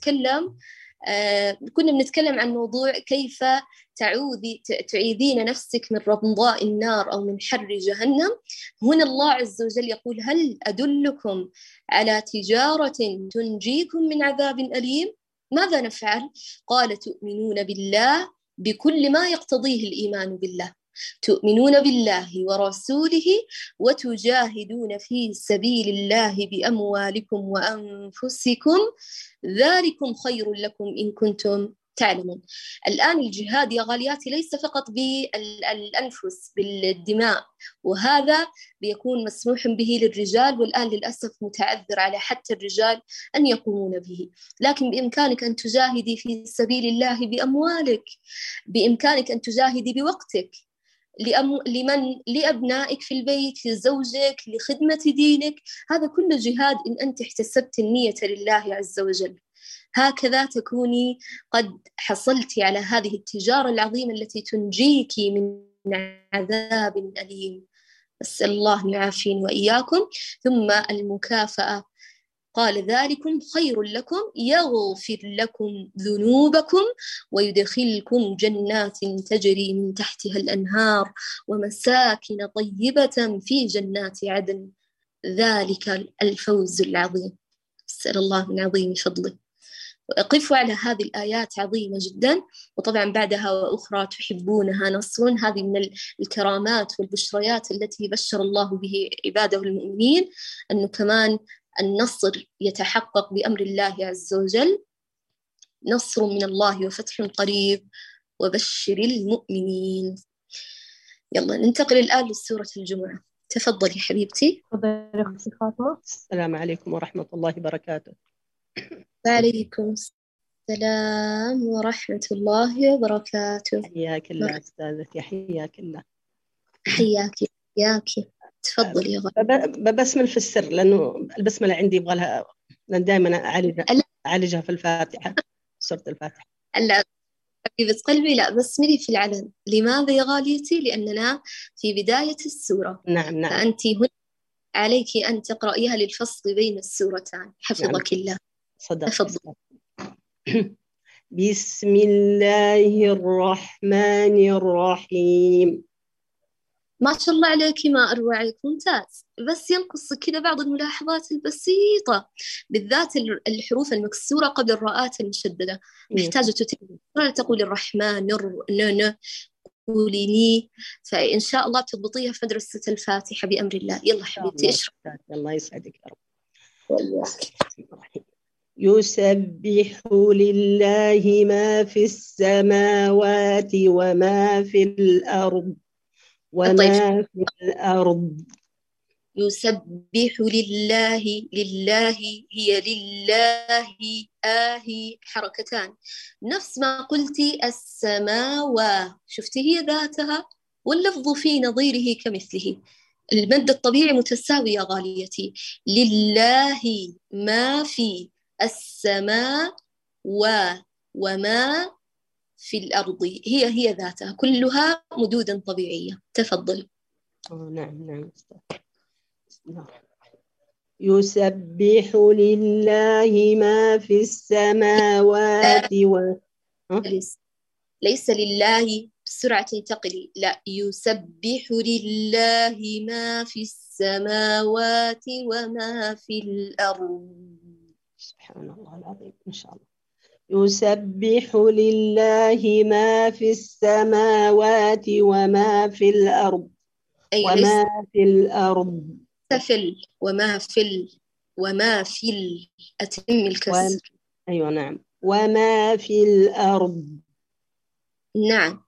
كنا بنتكلم عن موضوع كيف تعيذين نفسك من رمضاء النار أو من حر جهنم. هنا الله عز وجل يقول: هل أدلكم على تجارة تنجيكم من عذاب أليم؟ ماذا نفعل؟ قال: تؤمنون بالله بكل ما يقتضيه الإيمان بالله، تؤمنون بالله ورسوله وتجاهدون في سبيل الله بأموالكم وأنفسكم، ذلكم خير لكم إن كنتم تعلمون. الآن الجهاد يا غالياتي ليس فقط بالأنفس بالدماء، وهذا بيكون مسموح به للرجال، والآن للأسف متعذر على حتى الرجال أن يقومون به، لكن بإمكانك أن تجاهدي في سبيل الله بأموالك، بإمكانك أن تجاهدي بوقتك، لأبنائك في البيت، لزوجك، لخدمة دينك. هذا كله جهاد إن أنت احتسبت النية لله عز وجل. هكذا تكوني قد حصلت على هذه التجارة العظيمة التي تنجيك من عذاب أليم. أسأل الله أن يعافينا وإياكم. ثم المكافأة: قال: ذلكم خير لكم يغفر لكم ذنوبكم ويدخلكم جنات تجري من تحتها الأنهار ومساكن طيبة في جنات عدن، ذلك الفوز العظيم. أسأل الله من عظيم فضله. وقفوا على هذه الآيات عظيمة جدا، وطبعا بعدها وأخرى تحبونها نصر. هذه من الكرامات والبشريات التي بشر الله به عباده المؤمنين، أنه كمان النصر يتحقق بأمر الله عز وجل: نصر من الله وفتح قريب وبشر المؤمنين. يلا ننتقل الآن لسورة الجمعة. تفضلي حبيبتي. تفضلي أختي فاطمة. السلام عليكم ورحمة الله وبركاته. وعليكم السلام ورحمة الله وبركاته. حياك الله أستاذتي، حياك الله. حياك. تفضلي يا غالي. ببسمل في السر، لأنه البسملة عندي يبغى لها، لأن دائما أعالجها في الفاتحة، سورة الفاتحة. لا حبيبة قلبي، لا، بسملي في العلن. لماذا يا غاليتي؟ لأننا في بداية السورة. نعم. فأنت هنا عليك أن تقرأيها للفصل بين السورتين. حفظك الله. صدق. بسم الله الرحمن الرحيم. ما شاء الله عليك، ما أروعك، ممتاز. بس ينقص كذا بعض الملاحظات البسيطة، بالذات الحروف المكسورة قبل الراءات المشددة. محتاجة تقول الرحمن قولي لي، فإن شاء الله تضبطيها في مدرسة الفاتحة بأمر الله. يلا حبيبتي اشرح. الله يسعدك يا رب. يسبح لله ما في السماوات وما في الأرض في الأرض. يسبح لله، هي لله حركتان، نفس ما قلتي السماوات، شفتي هي ذاتها، واللفظ في نظيره كمثله. المد الطبيعي متساوي يا غاليتي. لله ما في السماء وما في الأرض، هي ذاتها كلها مدودا طبيعية. تفضل. نعم. يسبح لله ما في السماوات ليس لله بسرعة تنتقلي، لا، يسبح لله ما في السماوات وما في الأرض. سبحان الله العظيم. إن شاء الله. يسبح لله ما في السماوات وما في الأرض وما في الأرض. تفل وما في أتم الكسر. أيوة نعم. وما في الأرض. نعم.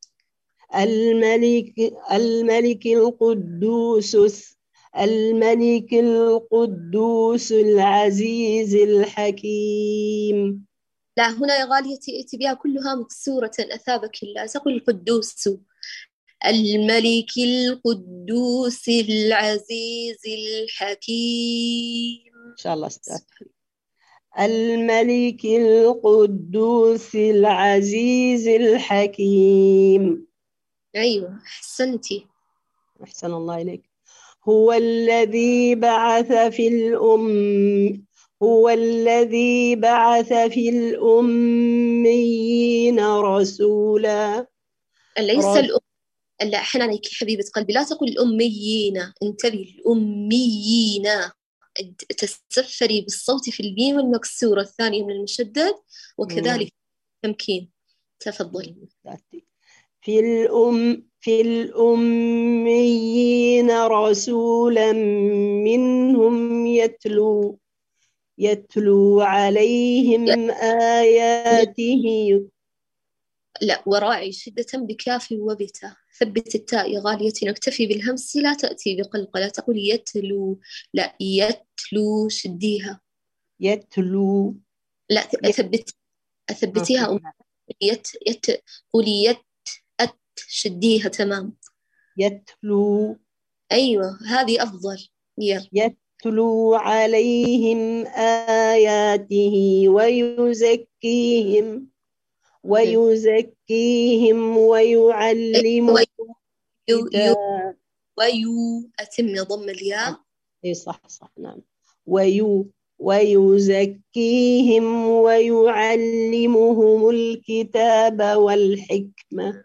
الملك القدوس العزيز الحكيم. لا، هنا يا غاليتي ائتي بها كلها مكسورة أثابك الله. تقول القدوس، الملك القدوس العزيز الحكيم. إن شاء الله أستاذ. الملك القدوس العزيز الحكيم. أيوة أحسنتي. أحسن الله إليك. هو الذي بعث في الأميين رسولا. ليس لا، حنانك حبيبة قلبي، لا تقل الأميين، انتبهي، الأميين، تسفري بالصوت في الميم المكسورة الثانية من المشدد، وكذلك تمكين. تفضلي. في الأميين رسولا منهم يتلو عليهم آياته. لا، وراعي شدة بكاف وبتا، ثبت التاء يا غاليتي، نكتفي بالهمس، لا تأتي بقلقلة، لا تقولي يتلو، لا يتلو، شديها. يتلو. لا، أثبتيها. قولي شديها تمام. يتلو. أيوة هذه أفضل. يتلو عليهم آياته ويزكيهم ويعلمهم الكتاب. أتم ضم الياء. إيه صح نعم. ويزكيهم ويعلمهم الكتاب والحكمة.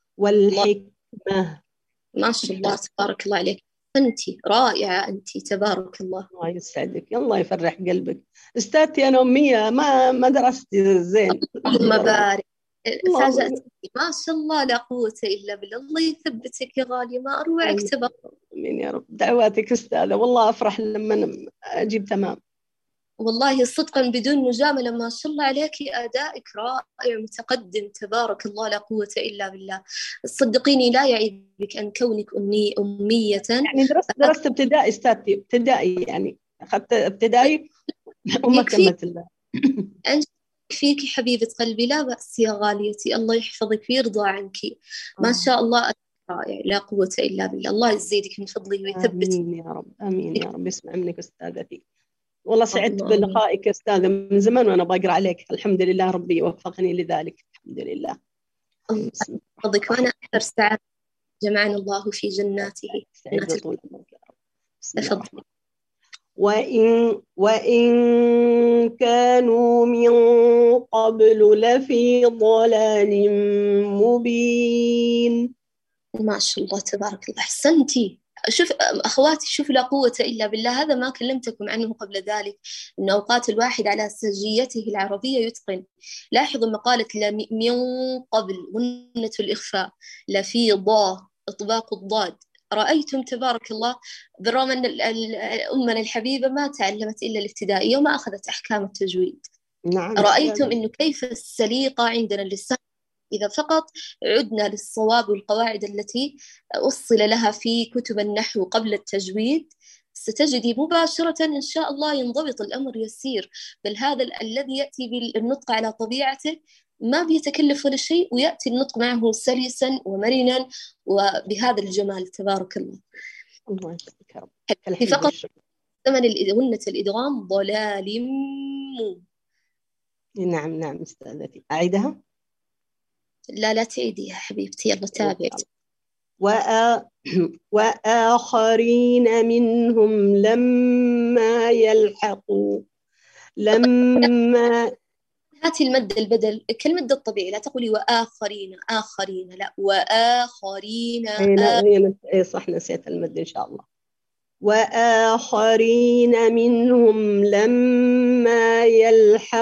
ما شاء الله تبارك الله عليك، أنت رائعة، أنت تبارك الله. الله يسعدك، الله يفرح قلبك. استاذتي أنا أمية، ما درست زين. اللهم بارك. فاجأتني، ما شاء الله لا قوة إلا بالله. الله يثبتك يا غالية، ما أروعك تبارك. آمين يا رب. دعواتك أستاذة، والله أفرح لما أجيب تمام. والله صدقا بدون مجاملة، ما شاء الله عليك، أدائك رائع متقدم تبارك الله، لا قوة إلا بالله. صدقيني لا يعيبك أن كونك أمية. يعني درست ابتدائي استاذتي، ابتدائي يعني أخذت ابتدائي وما كملت الله. فيك حبيبة قلبي، لا بأس يا غاليتي، الله يحفظك ويرضى عنك. ما شاء الله رائع، لا قوة إلا بالله. الله يزيدك من فضله ويثبت. آمين يا رب، آمين يا رب. يسمع منك أستاذتي. والله سعدت بلقائك أستاذة، من زمان وأنا بقرأ عليك. الحمد لله ربي وفقني لذلك، الحمد لله. الله يحفظك، وأنا أكثر سعادة جمعنا الله في جناته. سعيد طول عمرك يا رب. بسم الله الرحمن الرحيم. وإن كانوا من قبل لفي ضلال مبين. ما شاء الله تبارك الله، أحسنتي. شوف أخواتي، شوف لا قوة إلا بالله، هذا ما كلمتكم عنه قبل ذلك، إن أوقات الواحد على سجيته العربية يتقن. لاحظوا ما قالت من قبل، غنة الإخفاء، لفي إطباق الضاد. رأيتم تبارك الله، بالرغم أن أمنا الحبيبة ما تعلمت إلا الابتدائية وما أخذت أحكام التجويد. نعم. رأيتم إنه كيف السليقة عندنا اللسان، إذا فقط عدنا للصواب والقواعد التي وصل لها في كتب النحو قبل التجويد، ستجدي مباشرة إن شاء الله ينضبط الأمر يسير. بل هذا الذي يأتي بالنطق على طبيعته ما بيتكلف ولا شيء، ويأتي النطق معه سلسا ومرنا وبهذا الجمال تبارك الله. الله يسعدك يا رب. في فقط ثمن غنة الإدغام ضلال نعم أستاذتي، أعيدها؟ لا تعيديها حبيبتي، يلا تابعي. وآخرين منهم لما يلحقوا. هاتي المد البدل كالمد الطبيعي، لا تقولي وآخرين، لا، وآخرين. إيه صح، نسيت المد إن شاء الله. وآخرين منهم لما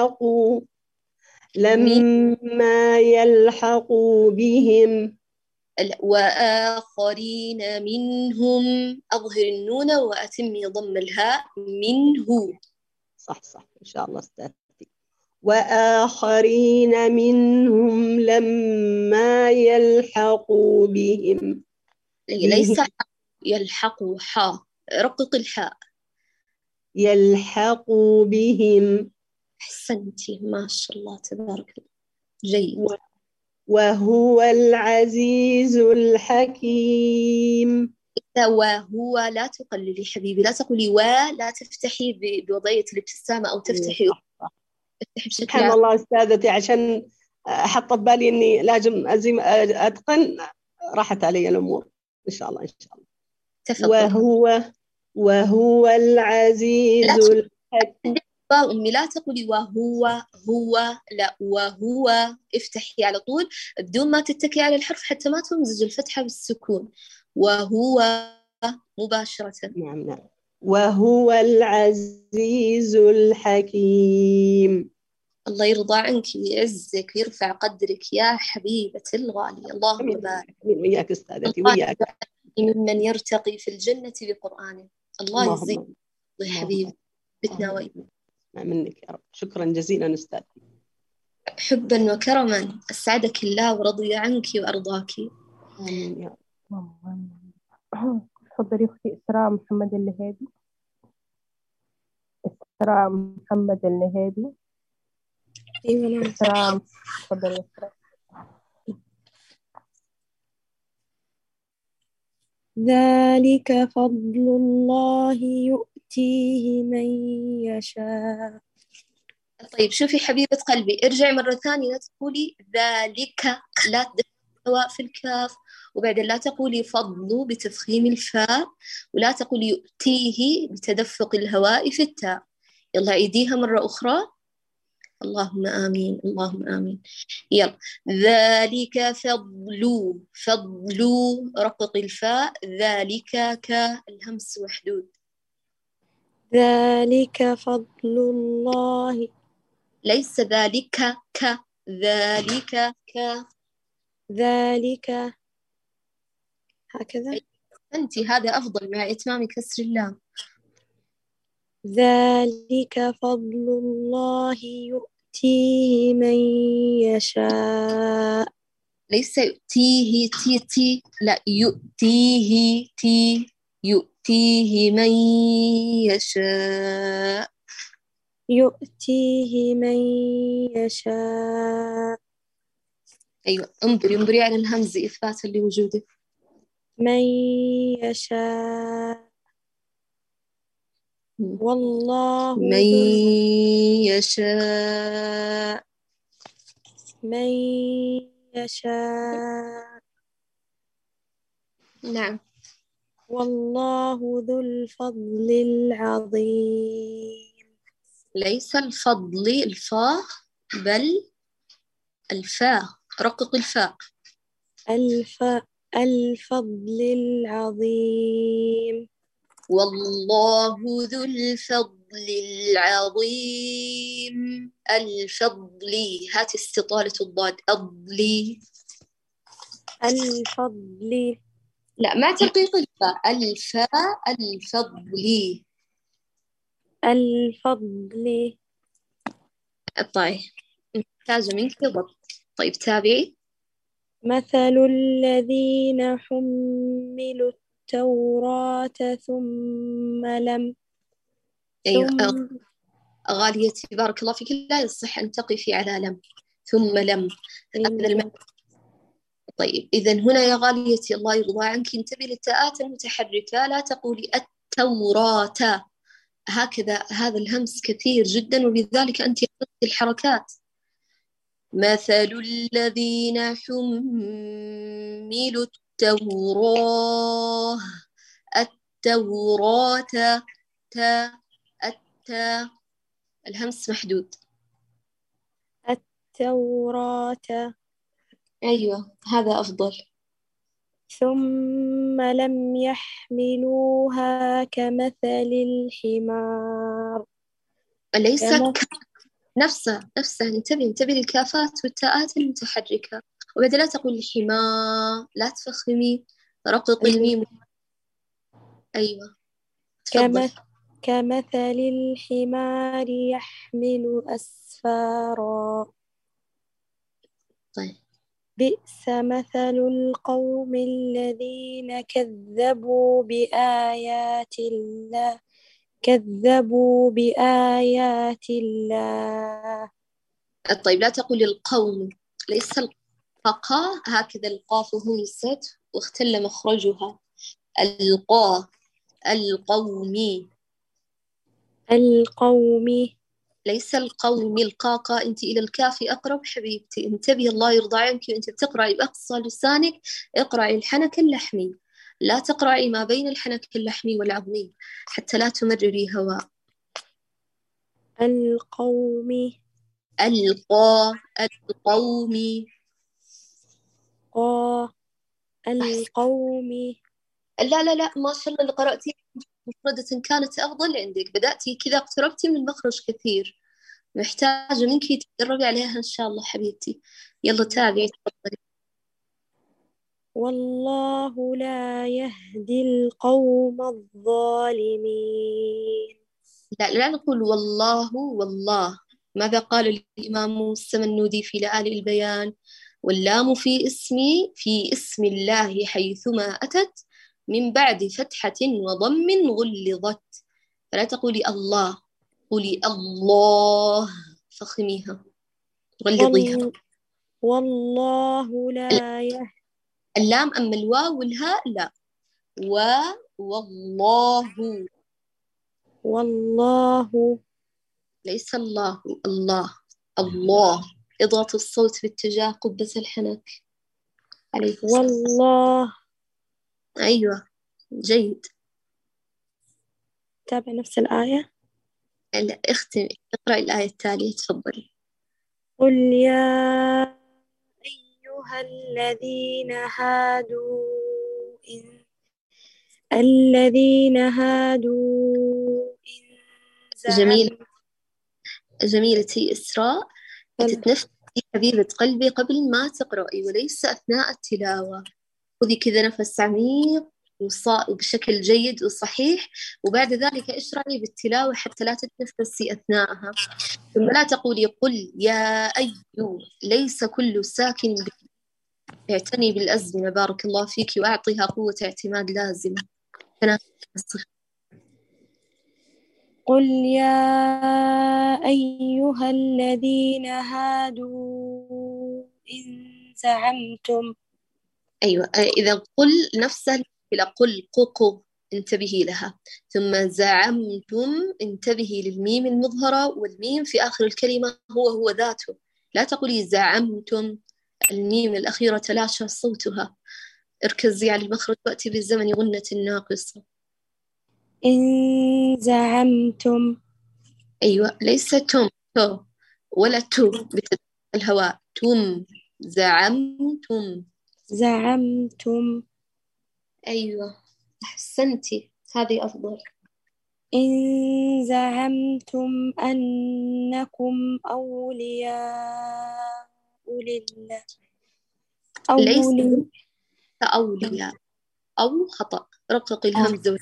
يلحقوا بهم. وآخرين منهم، أظهر النون وأتمي ضم الهاء، منه. صح إن شاء الله استاذتي. وآخرين منهم لما يلحقوا بهم. ليس يلحقوا، حاء، رقق الحاء. يلحقوا بهم. أحسنتي، ما شاء الله تبارك الله، جيد. وهو العزيز الحكيم. وهو لا تقللي حبيبي، لا تقولي لا تفتحي بوضعية الابتسامة أو تفتحي بشكل سبحان الله أستاذتي، عشان حط بالي إني لازم أتقن، راحت علي الأمور إن شاء الله. تفضل. وهو العزيز الحكيم. أمي لا تقولي هو، لا، وهو افتحي على طول بدون ما تتكي على الحرف حتى ما تمزج الفتحة بالسكون. وهو مباشرة. نعم. وهو العزيز الحكيم. الله يرضى عنك ويعزك ويرفع قدرك يا حبيبتي الغالية. اللهم بارك. وياك استاذتي، وياك. ممن يرتقي في الجنة بقرآنه. الله يزيد حبيبي بتناوي منك يا رب. شكرا جزيلا استاذتي. حبا وكرما، أسعدك الله ورضي عنك وأرضاك. آمين يا رب. تفضلي أختي إسراء محمد النهادي. إسراء محمد النهادي. أيوة نعم. إسراء، تفضلي إسراء. ذلك فضل الله يؤتيه من يشاء. طيب شوفي حبيبة قلبي، ارجعي مرة ثانية، لا تقولي ذلك، لا تدخلي الهواء في الكاف، وبعدين لا تقولي فضل بتفخيم الفاء، ولا تقولي يؤتيه بتدفق الهواء في التاء. يلا عيديها مرة أخرى. اللهم آمين، اللهم آمين. يلا. ذلك فضل، رقق الفاء، ذلك الهمس محدود. ذلك فضل الله. ليس ذلك ذلك هكذا. أنت هذا أفضل مع إتمام كسر اللام. ذلك فضل الله يؤتيه من يشاء. ليس يؤتيه تي، لا، يؤتيه يؤتيه من يشاء. يؤتيه من يشاء. أيوة، انظري على الهمز إثباتا لوجوده. من يشاء. والله من يشاء. من يشاء. نعم. والله ذو الفضل العظيم. ليس الفضل الفاء، بل الفاء، رقق الفاء. الفضل العظيم. والله ذو الفضل العظيم. الفضل، هات استطالة الضاد، أضلي. الفضل، لا، مع ترقيق الفاء، الفاء، الفضل. الفضل. طيب محتاجة منك ضبط. طيب تابعي. مثل الذين حملوا التوراة ثم لم. أيوة. غاليتي بارك الله فيك، لا يصح أن تقفي على لم ثم لم. طيب إذن هنا يا غاليتي الله يرضى عنك انتبهي للتاءات المتحركة، لا تقولي التوراة هكذا، هذا الهمس كثير جدا وبذلك أنت أخذت الحركات. مثل الذين حملوا التوراة، التوراة، التا، الهمس محدود. التوراة. أيوة هذا أفضل. ثم لم يحملوها كمثل الحمار. ليس نفسها انتبهي للكافات والتاءات المتحركة، وبعدين لا تقول حمار، لا تفخمي، رقق الميم. أيوة تفضل. كمثل الحمار يحمل أسفارا. طيب بئس مثل القوم الذين كذبوا بآيات الله طيب لا تقول القوم، ليس القاء هكذا، القاف همست واختل مخرجها. القومي ليس القوم. القاقة أنت إلى الكاف أقرب حبيبتي، انتبهي الله يرضى عنك، وأنت بتقرأي بأقصى لسانك اقرأي الحنك اللحمي، لا تقرأي ما بين الحنك اللحمي والعظمي حتى لا تمرري هواء. القومي لا ما شاء الله اللي قرأتي مفردة كانت أفضل عندك، بدأتي كذا اقتربتي من المخرج كثير، محتاجة منك تتدربي عليها إن شاء الله حبيبتي. يلا تابعي تفضلي. والله لا يهدي القوم الظالمين. لا نقول والله. ماذا قال الإمام السمنودي في لآلئ البيان؟ واللام في اسم الله حيثما أتت من بعد فتحة وضم غلظت. فلا تقولي الله، قولي الله، فخميها غلظيها. والله لا يهدي. اللام أما الواو والهاء لا. والله ليس الله. الله اضغط الصوت باتجاه قبة الحنك عليه الصلاة. والله. أيوة جيد. تابع نفس الآية. لا اختمي، اقرأي الآية التالية تفضلي. قل يا أيها الذين هادوا إن جميلتي إسراء، تتنفسي حبيبة قلبي قبل ما تقرأي وليس أثناء التلاوة. خذي كذا نفس عميق وبشكل جيد وصحيح، وبعد ذلك اشرعي بالتلاوة حتى لا تتنفسي أثناءها. ثم لا تقولي قل يا أيها، ليس كل ساكن اعتني بالأزمنة بارك الله فيك، وأعطيها قوة اعتماد لازمة. قل يا أيها الذين هادوا إن زعمتم. أيوة إذا قل نفسها إلى قل قوقو انتبهي لها، ثم زعمتم انتبهي للميم المظهرة، والميم في آخر الكلمة هو ذاته، لا تقولي زعمتم، الميم الأخيرة تلاشى صوتها، اركزي على المخرج وأتي بالزمن غنة ناقصة. إن زعمتم. أيوة ليس تو ولا تو الهواء، زعمتم. أيوة أحسنتي، هذه أفضل. إن زعمتم أنكم أولياء لله. ليس أولياء أو خطأ، رقق الهمزة.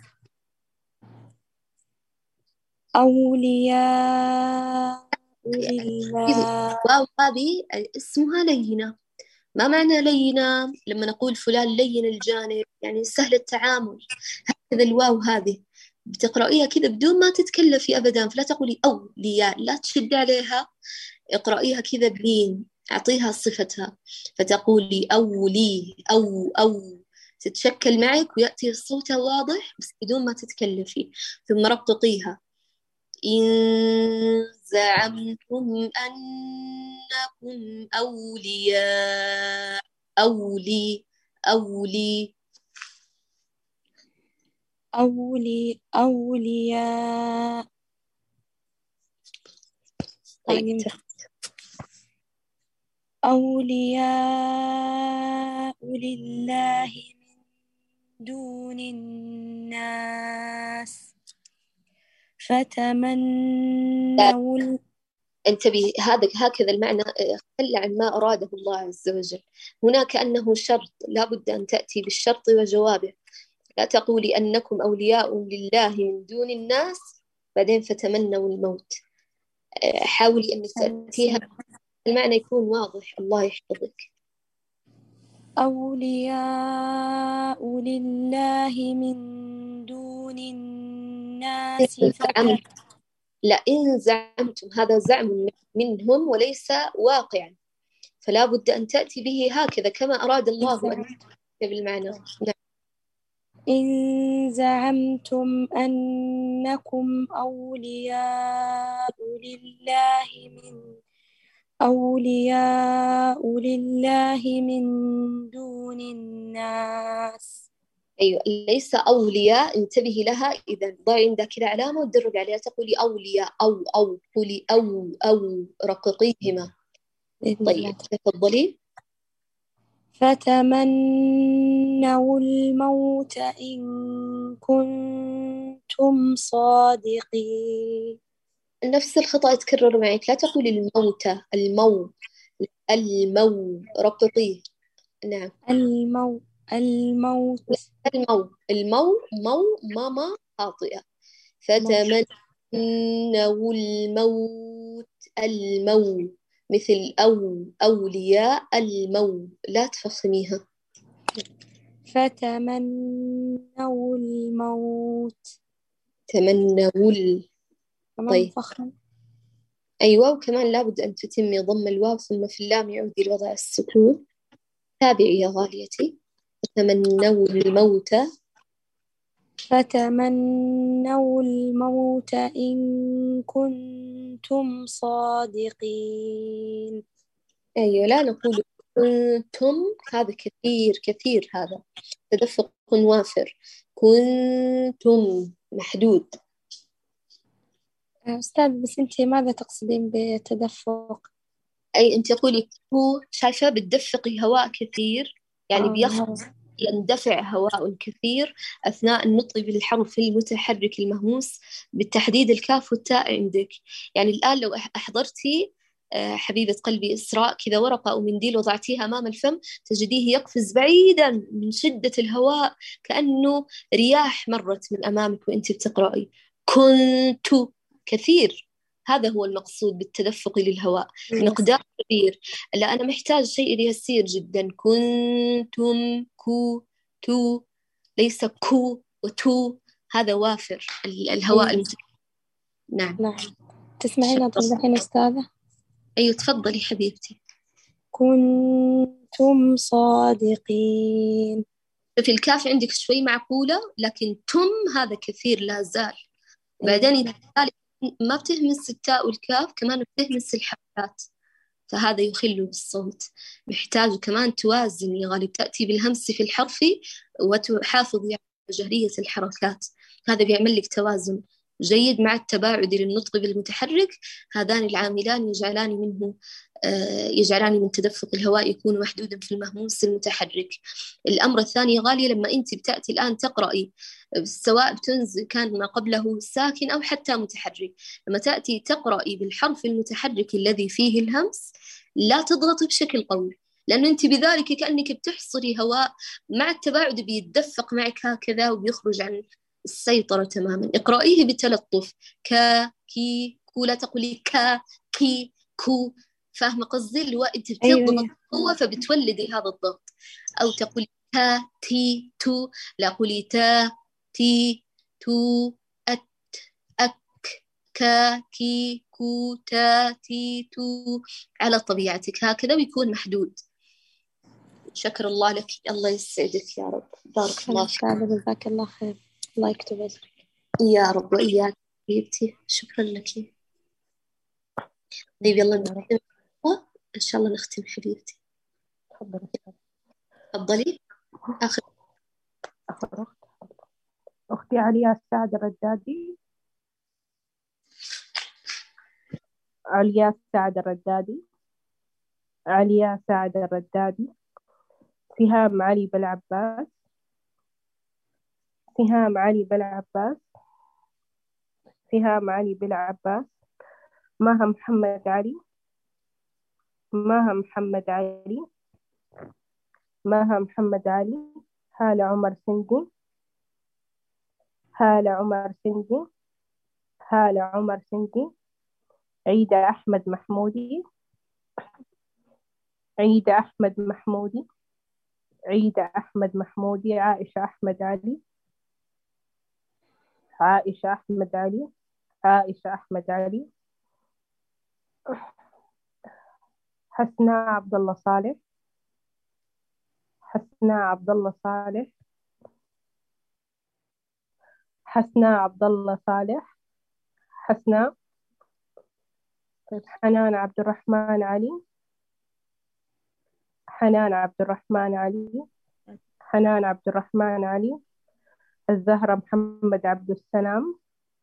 أولياء لله. واو هذه اسمها لينة. ما معنى لينة؟ لما نقول فلان لين الجانب يعني سهل التعامل، هكذا الواو هذه بتقرأيها كذا بدون ما تتكلفي أبدا، فلا تقولي أولياء، لا تشد عليها، اقرأيها كذا بلين، أعطيها صفتها، فتقولي أولي أو تتشكل معك ويأتي الصوت واضح بس بدون ما تتكلفي، ثم رققيها. إن زعمتم أنكم أولياء أولياء. طيب. أولياء لله من دون الناس فتمنوا انتبه، هكذا المعنى خل عن ما أراده الله عز وجل. هناك أنه شرط، لا بد أن تأتي بالشرط وجوابه. لا تقولي أنكم أولياء لله من دون الناس بعدين فتمنوا الموت. حاولي أن تأتيها المعنى يكون واضح. الله يحفظك. أولياء لله من دون الناس لئن زعمتم، هذا زعم منهم وليس واقعا، فلا بد أن تأتي به هكذا كما أراد الله أن يأتي بالمعنى. نعم. إن زعمتم أنكم أولياء لله من دون الناس. أيوة، ليس أولياء، انتبهي لها. إذا ضعي عندك كذا علامة وتدرج عليها، تقولي أولياء أو قولي أو رققيهما. طيب تفضلي. فتمنوا الموت إن كنتم صادقين. نفس الخطأ يتكرر معك، لا تقولي الموتى، المو رققيه. نعم. الموت ماما خاطئة. فتمنوا الموت، مثل أولياء لا تفخميها. فتمنوا الموت. تمنوا طيب. فخم. أيوة، وكمان لابد أن تتمي ضم الواو ثم في اللام يعود الوضع السكون. تابعي يا غاليتي. فتمنوا الموت. فتمنوا الموت إن كنتم صادقين. أيوة، لا نقول كنتم، هذا كثير هذا تدفق وافر. كنتم محدود. أستاذ بس أنت ماذا تقصدين بتدفق؟ أي أنت تقولي هو، شايفة بتدفقي هواء كثير، يعني يندفع هواء كثير أثناء النطق بالحرف المتحرك المهموس، بالتحديد الكاف والتاء عندك. يعني الآن لو أحضرتي حبيبة قلبي إسراء كذا ورقة أو منديل وضعتيها أمام الفم، تجديه يقفز بعيدا من شدة الهواء، كأنه رياح مرت من أمامك وأنت بتقرأي. كنت كثير، هذا هو المقصود بالتدفق للهواء، مقدار كبير. لا، أنا محتاج شيء يسير جدا. كنتم، تو، ليس كو وتو، هذا وافر الهواء المتكلم. نعم. تسمعين توضحين أستاذة؟ أيوة تفضلي حبيبتي. كنتم صادقين. في الكاف عندك شوي معقولة، لكن تم هذا كثير لا زال. بعدين ما بتهمس التاء والكاف، كمان بتهمس الحركات، فهذا يخل بالصوت. محتاج كمان توازن يا غالب، تأتي بالهمس في الحرف وتحافظي على جهرية الحركات، هذا بيعمل لك توازن جيد مع التباعد للنطق بالمتحرك. هذان العاملان يجعلان من تدفق الهواء يكون محدودا في المهموس المتحرك. الأمر الثاني غالية، لما أنت بتأتي الآن تقرأي، سواء بتنزل كان ما قبله ساكن أو حتى متحرك، لما تأتي تقرأي بالحرف المتحرك الذي فيه الهمس لا تضغطي بشكل قوي، لأنه أنت بذلك كأنك بتحصري هواء، مع التباعد بيتدفق معك هكذا وبيخرج عن السيطرة تماما. اقرأيه بتلطف، كا كي كو، لا تقولي كا كي كو. فاهمة قصدي؟ اللي هو أنت بتضغط قوة فبتولدي هذا الضغط. أو تقولي تا تي تو، لا قولي تا تي تو أت أك كا كي كو تا تي تو، على طبيعتك هكذا ويكون محدود. شكر الله لك، الله يسعدك يا رب، بارك الله فيك. جزاك الله خير، الله يكتب أجرك يا رب وإياك حبيبتي، شكرا لك. طيب يلا نختم إن شاء الله، نختم حبيبتي. تفضلي. آخر أختي عليا سعد الردادي. عليا سعد الردادي. سهام علي بالعباس. سهام علي بالعباس. مها محمد علي، مها محمد علي، مها محمد علي. هالة عمر سندي، هالة عمر سندي، هالة عمر سندي. عيدة أحمد محمودي، عيدة أحمد محمودي، عيدة أحمد محمودي. عائشة أحمد علي، عائشة أحمد علي، عائشة أحمد علي. حسناء عبد الله صالح، حسناء عبد الله صالح، حسناء عبد الله صالح. حسناء. طيب حنان عبد الرحمن علي، حنان عبد الرحمن علي، حنان عبد الرحمن علي. الزهرة محمد عبد السلام،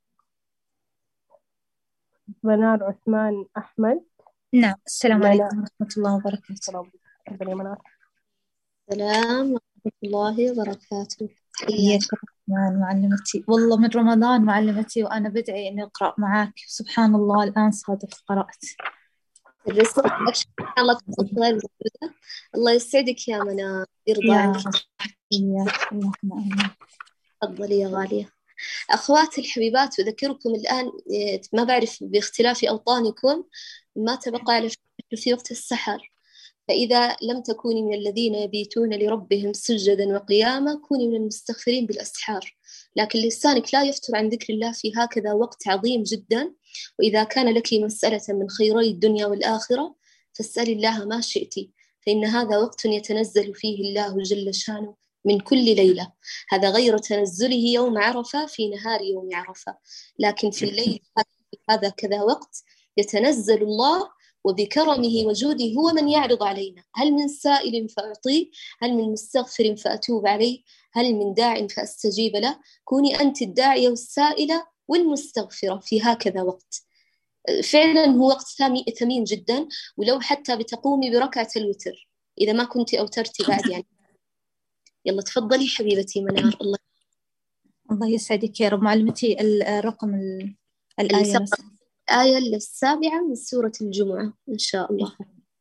منار عثمان أحمد. نعم. السلام منار. عليكم ورحمة الله وبركاته. تفضلي يا منار. السلام ورحمة الله وبركاته. حياك الرحمن معلمتي، والله من رمضان معلمتي وأنا بدعي إني أقرأ معاك. سبحان الله الآن صادف قرأت. الرسالة إن الله تكون غير موجودة. الله يسعدك يا منى، يرضى يا عنك. رب. اللهم آمين. تفضلي يا غالية. أخواتي الحبيبات، أذكركم الآن ما بعرف باختلاف أوطانكم ما تبقى على في وقت السحر، فإذا لم تكوني من الذين يبيتون لربهم سجدا وقياما كوني من المستغفرين بالأسحار، لكن لسانك لا يفتر عن ذكر الله في هكذا وقت عظيم جدا. وإذا كان لك مسألة من خيري الدنيا والآخرة فاسألي الله ما شئت، فإن هذا وقت يتنزل فيه الله جل شانه من كل ليلة، هذا غير تنزله يوم عرفة في نهار يوم عرفة، لكن في الليل هذا كذا وقت يتنزل الله وبكرمه وجوده هو من يعرض علينا. هل من سائل فأعطيه، هل من مستغفر فأتوب عليه، هل من داع فأستجيب له. كوني أنت الداعية والسائلة والمستغفرة في هكذا وقت. فعلا هو وقت ثمين جدا، ولو حتى بتقومي بركعة الوتر إذا ما كنت أوترتي بعد يعني. يلا تفضلي حبيبتي منار. الله يسعدك يا رب. معلمتي الرقم الآية الآية 7 من سورة الجمعة إن شاء الله.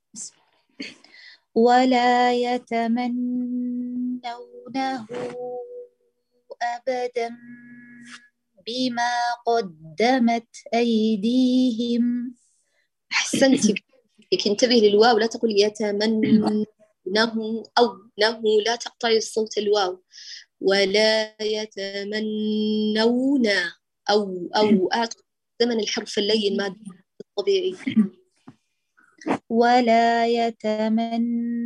ولا يتمنونه أبدا بما قدمت أيديهم. أحسنتي. انتبهي للواو، لا تقول يتمنونه أو نه، لا تقطعي الصوت الواو. ولا يتمنون أو زمن الحرف اللين ما الطبيعي. ولا يتمنونه،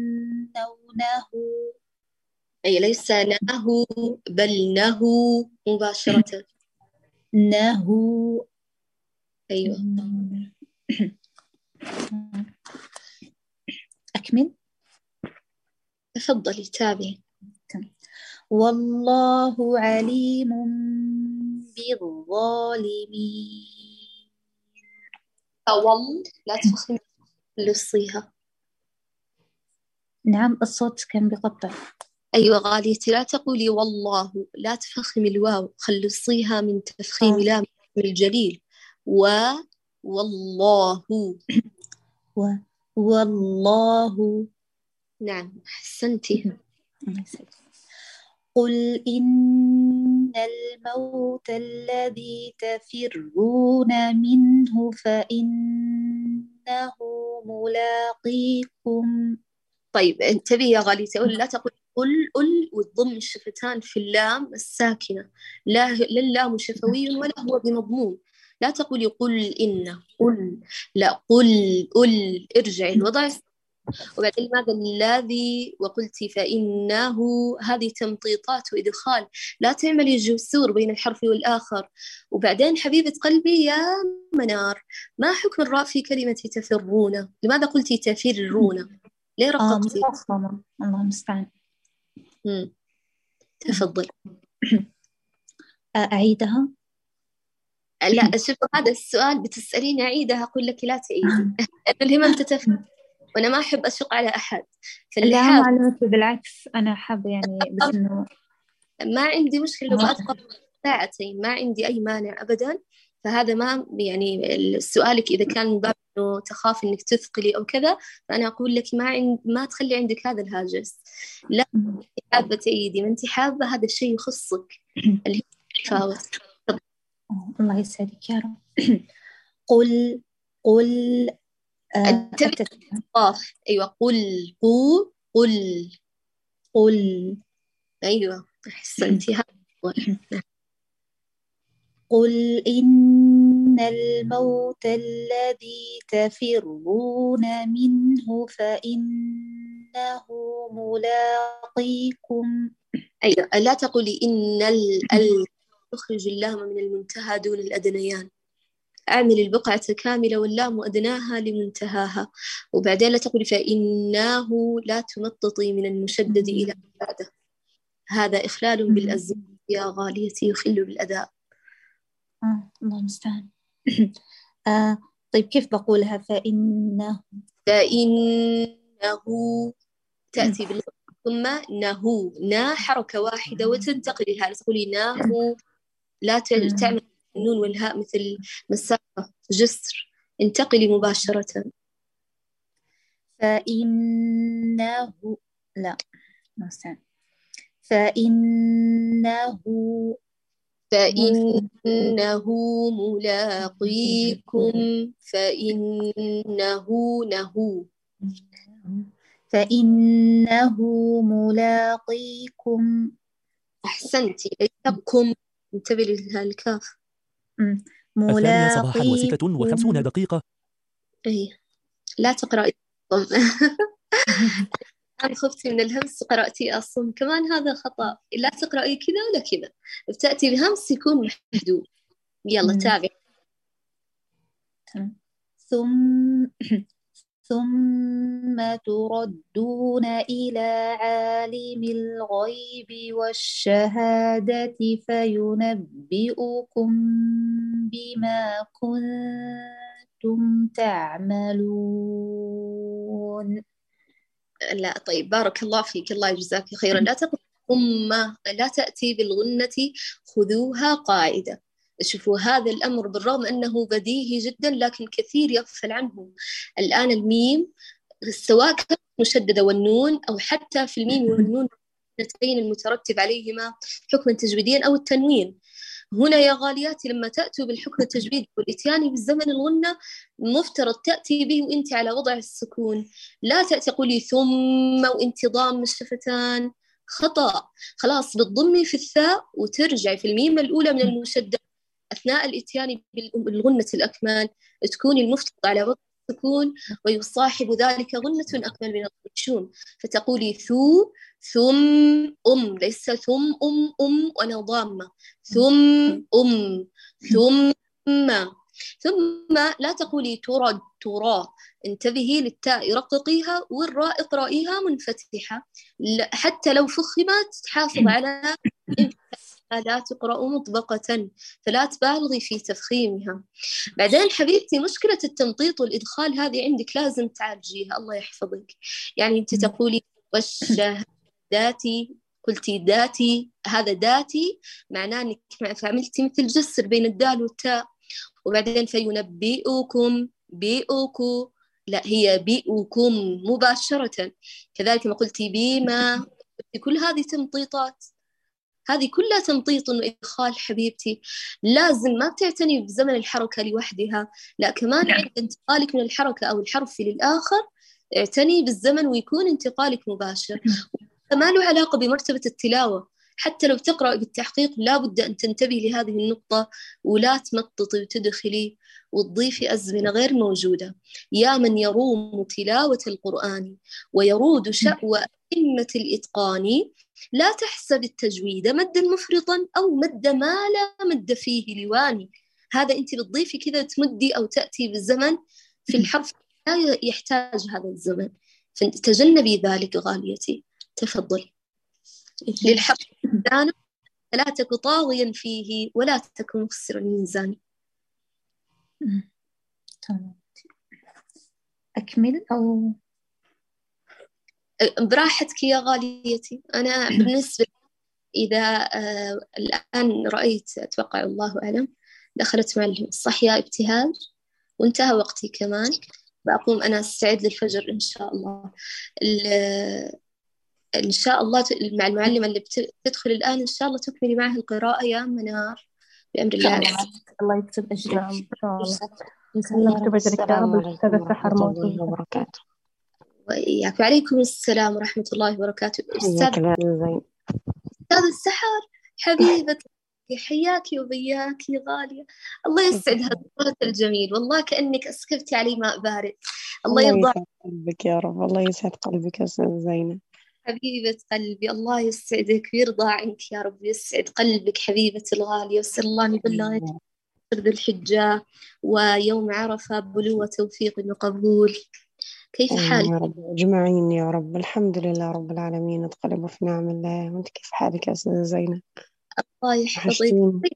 أي ليس ناه بل نه مباشرة. نه. أيوة. أكمل. تفضلي تابعي. والله عليم بالظالمين. أول لا تفخمي للصيها. نعم الصوت كان بقطع. أيوة غاليتي، لا تقولي والله، لا تفخمي الواو، خلصيها من تفخيم لام الجليل. والله. والله. نعم أحسنتي. قل إن الموت الذي تفرون منه فإنه ملاقيكم. طيب انتبهي يا غاليتي، لا تقول قل وتضم الشفتان في اللام الساكنة، لا اللام شفوي ولا هو بمضموم. لا تقولي قل إن، قل لا، قل ارجعي الوضع. وبعدين ماذا الذي وقلتي فإنه، هذه تمطيطات وإدخال، لا تعملي جسور بين الحرف والآخر. وبعدين حبيبة قلبي يا منار، ما حكم الراء في كلمة تفرون؟ لماذا قلتي تفرون؟ ليه رققتي؟ الله المستعان. تفضل. أعيدها؟ لا شوف، هذا السؤال بتسأليني أعيدها أقول لك لا تعيدي. الهمم تتفق وأنا ما أحب أشق على أحد. لا معلومتي بالعكس، أنا أحب يعني بس إنه ما عندي مشكلة لو أبقى ساعتين، ما عندي أي مانع أبدا. فهذا ما يعني سؤالك إذا كان من باب إنه تخاف إنك تثقلي أو كذا، فأنا أقول لك ما تخلي عندك هذا الهاجس. لا، حابة تعيدي ما أنت حابة، هذا الشيء يخصك اللي هو التفاوت. الله يسعدك يا رب. قل قاف. أيوة، قل. أيوة أحسنتي. قل إن الموت الذي تفرون منه فإنه ملاقيكم. أيوة، لا تقولي إن تخرج اللام من المنتهى دون الأدنيان، أعمل البقعة كاملة واللام أدناها لمنتهاها، وبعدين لا تقولي فإنه، لا تمططي من المشدد إلى بعده، هذا إخلال بالأزمة يا غاليتي، يخل بالأداء. الله المستعان. طيب كيف بقولها؟ فإنه تأتي ثم نهو، نا حركة واحدة وتنتقل الهاء، تقولي ناهو، لا تعمل النون والهاء مثل مسافة جسر، انتقلي مباشرة. فإنه فإنه ملاقيكم. فإنه ملاقيكم. أحسنتي، ليتكم، انتبهي للكاف. الثانية صباحا 6:50 دقيقة. أي لا تقرأي أنا خفتي من الهمس قرأتي أصلا كمان، هذا خطأ. لا تقرأي كذا ولا كذا، بتأتي بهمس يكون محدود. يلا تابع. ثم تردون إلى عالم الغيب والشهادة فينبئكم بما كنتم تعملون. لا طيب، بارك الله فيك، الله يجزاك خيرا. لا تقول لا تأتي بالغنة خذوها قاعدة. شوفوا هذا الأمر بالرغم أنه بديهي جدا لكن كثير يغفل عنه. الآن الميم سواء كانت مشددة والنون، أو حتى في الميم والنون نتبين المترتب عليهما حكما تجويديا أو التنوين. هنا يا غالياتي لما تأتوا بالحكم التجويدي والإتيان بالزمن الغنة مفترض تأتي به وإنت على وضع السكون، لا تأتي قولي ثم وإنت ضام الشفتان، خطأ. خلاص بتضمي في الثاء وترجعي في الميم الأولى من المشدد أثناء الإتيان بالغنة الأكمال، تكوني المفترض على وضع السكون ويصاحب ذلك غنة أكمل من الخشوم، فتقولي ثم ليس ثم وأنا ضامة، ثم لا تقولي ترى، انتبهي للتاء رققيها والراء اقرأيها منفتحة، حتى لو فخمت تحافظ على لا تقرأ مطبقة، فلا تبالغي في تفخيمها. بعدين حبيبتي مشكلة التمطيط والإدخال هذه عندك لازم تعالجيها، الله يحفظك. يعني أنت تقولي والشهاداتي، قلتي داتي، هذا داتي معناه أنك فعملتي مثل جسر بين الدال والتاء. وبعدين فينبئكم بئكم، لا هي بئكم مباشرة. كذلك ما قلتي بما، كل هذه تمطيطات، هذه كلها تمطيط وإدخال حبيبتي. لازم ما بتعتني بزمن الحركة لوحدها، لا كمان عند انتقالك من الحركة أو الحرف للآخر اعتني بالزمن ويكون انتقالك مباشر. ما له علاقة بمرتبة التلاوة، حتى لو تقرأ بالتحقيق لابد أن تنتبهي لهذه النقطة، ولا تمططي وتدخلي وتضيفي أزمنة غير موجودة. يا من يروم تلاوة القرآن ويرود شأوى أئمة الإتقان، لا تحسب التجويد مدا مفرطا أو مد ما لا مد فيه لواني. هذا أنت بتضيفي كذا تمدي أو تأتي بالزمن في الحرف لا يحتاج هذا الزمن، فتجنبي ذلك غاليتي. تفضلي. للحق ميزان فلا تك طاغيا فيه ولا تك مخسر الميزان. أكمل أو براحتك يا غاليتي. أنا بالنسبة إذا الآن رأيت، أتوقع الله أعلم، دخلت معلم صح يا ابتهاج، وانتهى وقتي كمان، بقوم أنا أستعد للفجر إن شاء الله. إن شاء الله مع المعلمة اللي بتدخل الآن إن شاء الله تكملي معها القراءة يا منار بأمر الله. الله يكتب أجرك. نعم إن شاء الله. الله نكتب أجرك يا رب. الأستاذة سحر موجودة. وبركاته. وإياك. وعليكم السلام ورحمة الله وبركاته. حياك الله زين. أستاذ السحر حبيبتي، حياكي وبياكي غالية. الله يسعد هذا الصوت الجميل، والله كأنك أسكبتي علي ماء بارد. الله يرضى يسعد قلبك يا رب. الله يسعد قلبك يا أستاذة زينب. حبيبة قلبي، الله يسعدك ويرضى عنك يا رب، يسعد قلبك حبيبتي الغالية. وأسأل الله أن يبلغك ذي الحجة ويوم عرفة بلوى توفيق وقبول. كيف حالك؟ يا رب أجمعين يا رب. الحمد لله رب العالمين، أتقلب في نعم الله. وأنت كيف حالك يا أستاذة زينب؟ الله يحفظك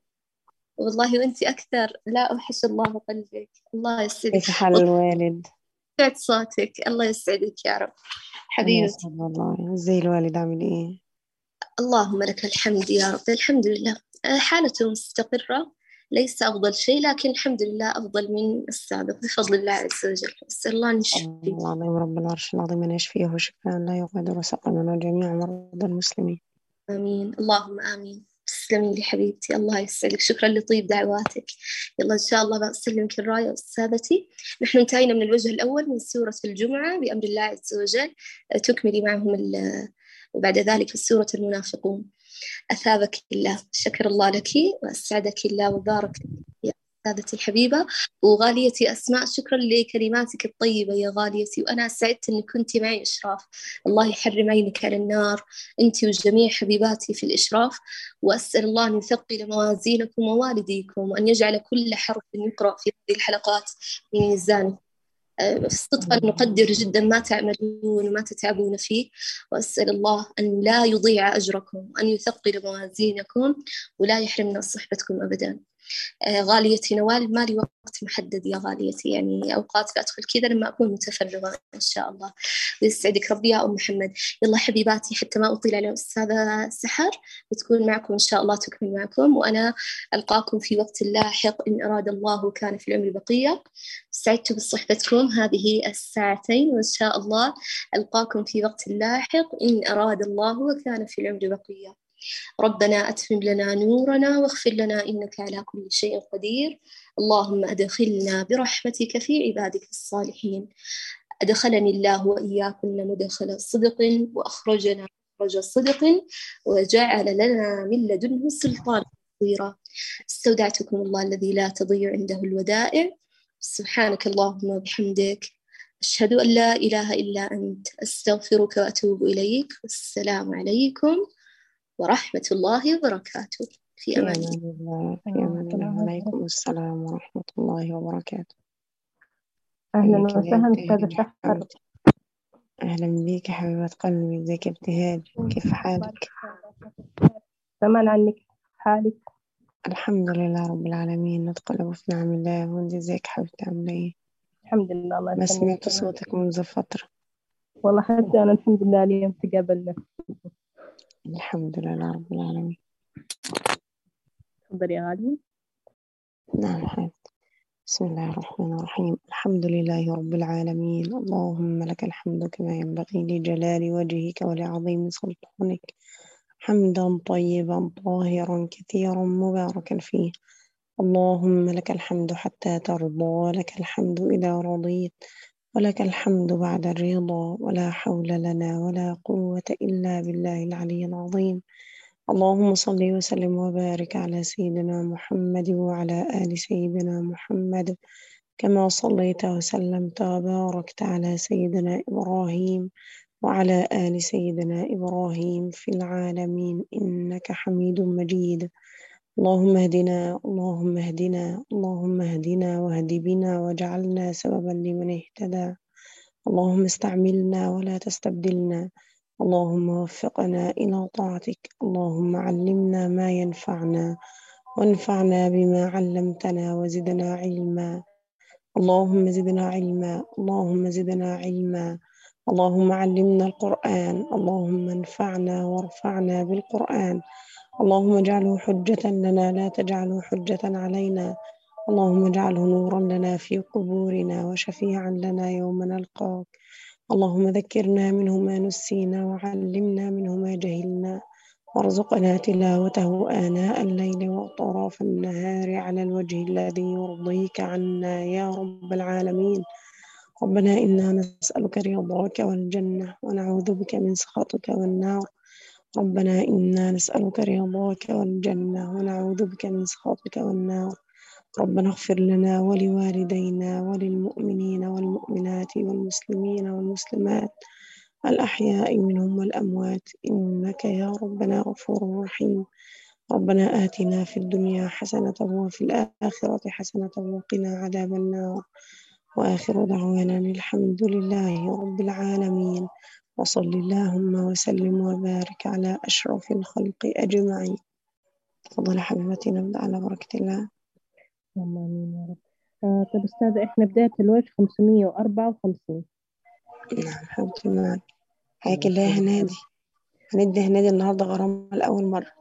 والله، وأنت أكثر. لا أوحش الله قلبك. الله يسعدك. كيف حال الوالد؟ سمعت صوتك. الله يسعدك يا رب حبيبتي. والله زي الوالد عامل إيه؟ اللهم لك الحمد يا رب. الحمد لله حالته مستقرة، ليس أفضل شيء لكن الحمد لله أفضل من السابق بفضل الله عز وجل. أسأل الله أن يشفيه. الله العظيم رب العرش العظيم أن يشفيه شفاء لا يغادر سقما وجميع مرضى المسلمين. آمين اللهم آمين. تسلمي لي حبيبتي، الله يسعدك. شكرا لطيب دعواتك. يلا إن شاء الله بسلمك الراية أستاذتي. نحن انتهينا من الوجه الأول من سورة الجمعة بأمر الله عز وجل، تكملي معهم وبعد ذلك سورة المنافقون. أثابك الله، شكر الله لك وأسعدك الله وبارك يا أستاذتي الحبيبة وغاليتي أسماء. شكرا لكلماتك الطيبة يا غاليتي، وأنا سعدت أنك كنت معي إشراف. الله يحرم عينك على النار أنت وجميع حبيباتي في الإشراف، وأسأل الله أن يثقل موازينكم ووالديكم، وأن يجعل كل حرف يقرأ في هذه الحلقات من ميزانكم. صدقا نقدر جدا ما تعملون وما تتعبون فيه، وأسأل الله أن لا يضيع أجركم، وأن يثقل موازينكم ولا يحرمنا صحبتكم أبدا. غاليتي نوال، ما لي وقت محدد يا غاليتي، يعني أوقات أدخل كذا لما أكون متفرغة إن شاء الله. ويسعدك ربي يا أم محمد. يلا حبيباتي حتى ما أطيل على أستاذة سحر، بتكون معكم إن شاء الله، تكمل معكم، وأنا ألقاكم في وقت لاحق إن أراد الله وكان في العمر بقية. سعدت بصحبتكم هذه الساعتين، وإن شاء الله ألقاكم في وقت لاحق إن أراد الله وكان في العمر بقية. ربنا أتمم لنا نورنا واغفر لنا إنك على كل شيء قدير. اللهم أدخلنا برحمتك في عبادك الصالحين. أدخلني الله وإياكم مدخل صدق، وأخرجنا مخرج صدق، وجعل لنا من لدنه سلطان نصيرا. استودعتكم الله الذي لا تضيع عنده الودائع. سبحانك اللهم وبحمدك، أشهد أن لا إله إلا أنت، أستغفرك وأتوب إليك. والسلام عليكم ورحمة الله وبركاته. في أمان الله. في أمان الله. عليكم السلام ورحمة الله وبركاته. أهلا وسهلا أستاذة سحر. أهلا بيك حبيبة قلبي. ازيك يا ابتهاج؟ كيف حالك؟ زمان عنك، حالك؟ الحمد لله رب العالمين، نتقلب في نعم الله. وانت ازيك حبيبتي، عاملة ايه؟ الحمد لله. الله ما سمعت صوتك منذ فترة. والله حتى أنا الحمد لله اليوم تقابلنا. الحمد لله رب العالمين. تفضلي يا غالية. نعم حبيبتي. بسم الله الرحمن الرحيم. الحمد لله رب العالمين. اللهم لك الحمد كما ينبغي لجلال وجهك ولعظيم سلطانك، حمدا طيبا طاهرا كثيرا مباركا فيه. اللهم لك الحمد حتى ترضى، ولك الحمد إذا رضيت، ولك الحمد بعد الرضا. ولا حول لنا ولا قوة إلا بالله العلي العظيم. اللهم صل وسلم وبارك على سيدنا محمد وعلى آل سيدنا محمد، كما صليت وسلمت وباركت على سيدنا إبراهيم وعلى آل سيدنا إبراهيم في العالمين إنك حميد مجيد. اللهم اهدنا اللهم اهدنا اللهم اهدنا واهد بنا واجعلنا سببا لمن اهتدى. اللهم استعملنا ولا تستبدلنا. اللهم وفقنا إلى طاعتك. اللهم علمنا ما ينفعنا وانفعنا بما علمتنا وزدنا علما. اللهم زدنا علما. اللهم زدنا علما. اللهم علمنا القرآن. اللهم انفعنا وارفعنا بالقرآن. اللهم اجعله حجة لنا لا تجعله حجة علينا. اللهم اجعله نورا لنا في قبورنا وشفيعا لنا يوم نلقاك. اللهم ذكرنا منه ما نسينا وعلمنا منه ما جهلنا، وارزقنا تلاوته آناء الليل وأطراف النهار على الوجه الذي يرضيك عنا يا رب العالمين. ربنا إنا نسألك رضاك والجنة ونعوذ بك من سخطك والنار. ربنا إنا نسألك رضاك والجنة ونعوذ بك من سخطك والنار. ربنا اغفر لنا ولوالدينا وللمؤمنين والمؤمنات والمسلمين والمسلمات الأحياء منهم والأموات إنك يا ربنا غفور رحيم. ربنا آتنا في الدنيا حسنة وفي الآخرة حسنة وقنا عذاب النار. وآخر دعوانا الحمد لله رب العالمين. وصل اللهم وسلم وبارك على أشرف الخلق أجمعين. تفضل حبيبتي نبدأ على بركة الله. اللهم آمين يا رب. طب أستاذة إحنا بداية الوجه 554. نعم حبيبتي معك. حياك الله يا هنادي. هندي هنادي النهاردة غرامة لأول مرة.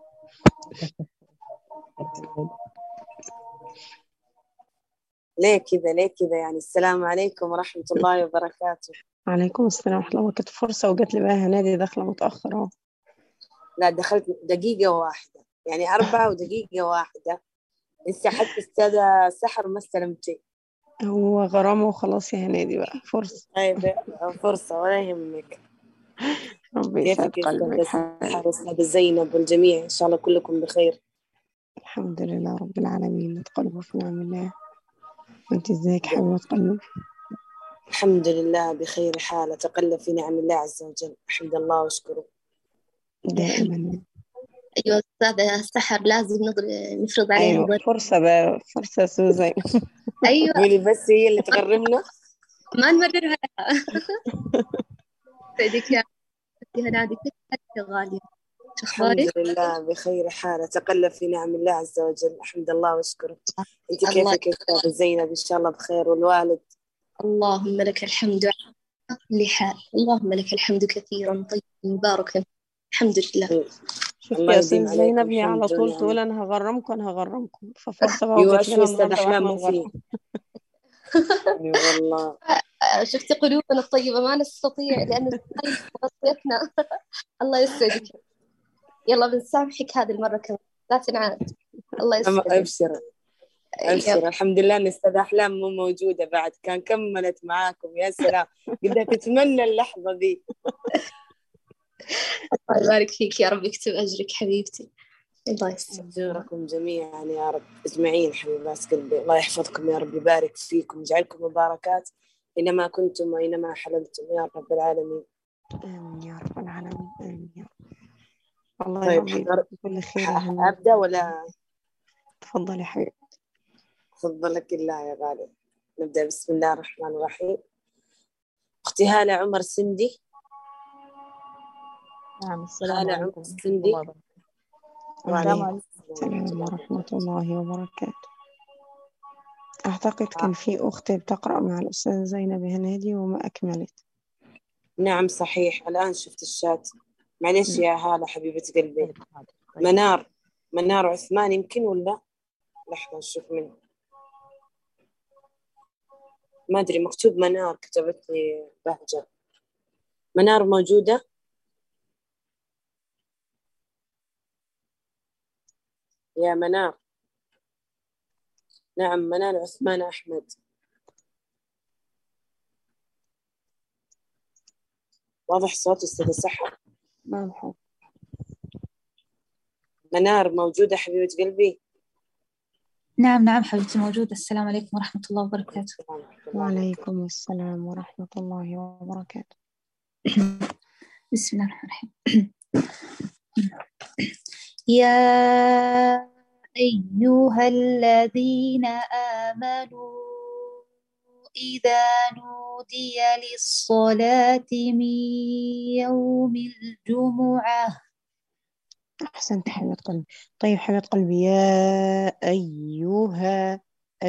ليه كذا يعني. السلام عليكم ورحمة الله وبركاته. وعليكم السلام ورحمة الله وبركاته. فرصة وجات لي بقى هنادي داخلة متأخرة. لا دخلت دقيقة واحدة، يعني 4 ودقيقة واحدة. لسه حتى أستاذة سحر ما استلمتي. هو غرامة وخلاص يا هنادي بقى فرصة. طيب فرصة ولا يهمك. ربي يسعد كيفك قلبك. أستاذة سحر وأستاذة زينب والجميع؟ إن شاء الله كلكم بخير. الحمد لله رب العالمين. نتقلب في نعم الله. وانت ازيك حبيبة قلبي؟ الحمد لله بخير حال، أتقلب في نعم الله عز وجل. أحمد الله وأشكره دائما. أيوة أستاذة سحر لازم نفرض عليها أيوة فرصة بقى، فرصة سوزي. أيوة قولي بس هي اللي تغرمنا. ما نمررها لها. سعدك يا هنادي، كيف غالية؟ الحمد لله بخير حال، أتقلب في نعم الله عز وجل. أحمد الله وأشكره. أنت كيفك يا أستاذة زينب؟ إن شاء الله بخير والوالد؟ اللهم لك الحمد على كل حال. اللهم لك الحمد كثيرا طيبا مباركا. الحمد لله. شوف يا أستاذ زينب هي على طول تقول أنا هغرمكم ففرصة بقى أيوة وجت لنا أستاذ النهارده أحلام واحنا مو فيه. والله شفت قلوبنا الطيبة ما نستطيع لأن غطيتنا. الله يسعدك. يلا بنسامحك هذه المرة كمان، لا تنعاد. الله يسعدك. أبشر أبشر. الحمد لله أن أستاذ أحلام مو موجودة بعد، كان كملت معاكم. يا سلام قدها تتمنى اللحظة دي. الله يبارك فيك يا رب، يكتب أجرك حبيبتي. الله يسعدك. أجوركم جميعا يا رب أجمعين حبيبات قلبي. الله يحفظكم يا رب، يبارك فيكم، يجعلكم مباركات أينما كنتم وأينما حللتم يا رب العالمين. آمين يا رب العالمين. آمين يا رب. الله طيب يرضي كل خير. أبدأ ولا؟ تفضلي حبيبي. تفضلك الله يا غالي. نبدأ. بسم الله الرحمن الرحيم. أختي هالة عمر سندي. نعم السلام عليكم ورحمة الله وبركاته. وعليكم السلام ورحمة الله وبركاته. أعتقد كان في أخت بتقرأ مع الأستاذة زينب هنادي وما أكملت. نعم صحيح، الآن شفت الشات. معلش يا هالة حبيبة قلبي. منار عثمان يمكن ولا؟ لحظة نشوف منه. ما أدري، مكتوب منار، كتبت لي بهجة. منار موجودة؟ يا منار. نعم منار عثمان أحمد. واضح صوت أستاذة سحر؟ نعم حب. منار موجودة حبيبة قلبي؟ نعم حبيبتي موجودة. السلام عليكم ورحمة الله وبركاته. وعليكم السلام ورحمة الله وبركاته. بسم الله الرحمن الرحيم. يا أيها الذين آمنوا إذا نودي للصلاة من يوم الجمعة. أحسنت حبيبة قلبي. طيب حبيبة قلبي، يا أيها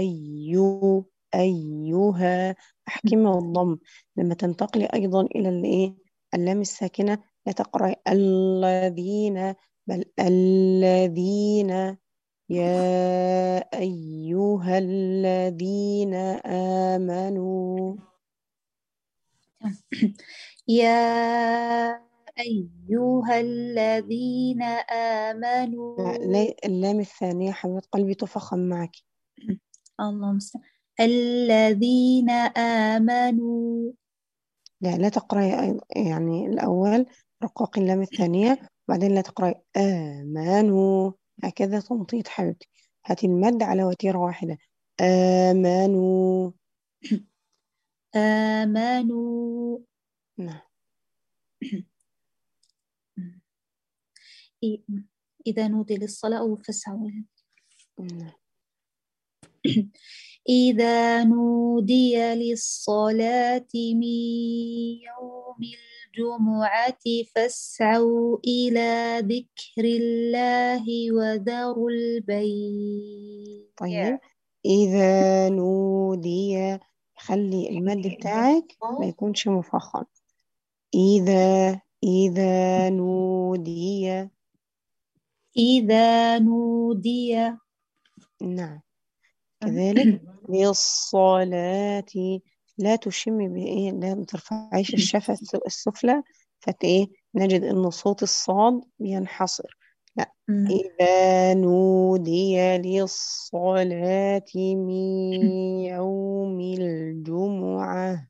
أيها أحكمي والضم. لما تنتقلي أيضا إلى اللام الساكنة لا تقرأي الذين بل الذين، يا أيها الذين آمنوا. يا أيها الذين آمنوا. لا، اللام الثانية حبيبة قلبي تفخم معك. اللهم صل. الذين آمنوا. لا تقرأي أيضا، يعني الأول رقاق اللام الثانية وبعدين لا تقرأي آمنوا، هكذا تنطيط حبيبتي. هاتي المد على وتيرة واحدة. آمنوا. آمنوا. نعم. إذا نودي للصلاة فاسعوا. نعم. إذا نودي للصلاة من يوم الجمعة فاسعوا إلى ذكر الله وذروا البيع. طيب، إذا نودي، خلي المد بتاعك ما يكونش مفخم. إذا نودي. إذا نودي. نعم. كذلك للصلاة، لا تشمي بإيه، لا ما ترفعيش الشفة السفلى، فإيه نجد إن صوت الصاد بينحصر. لا، إذا نودي للصلاة من يوم الجمعة.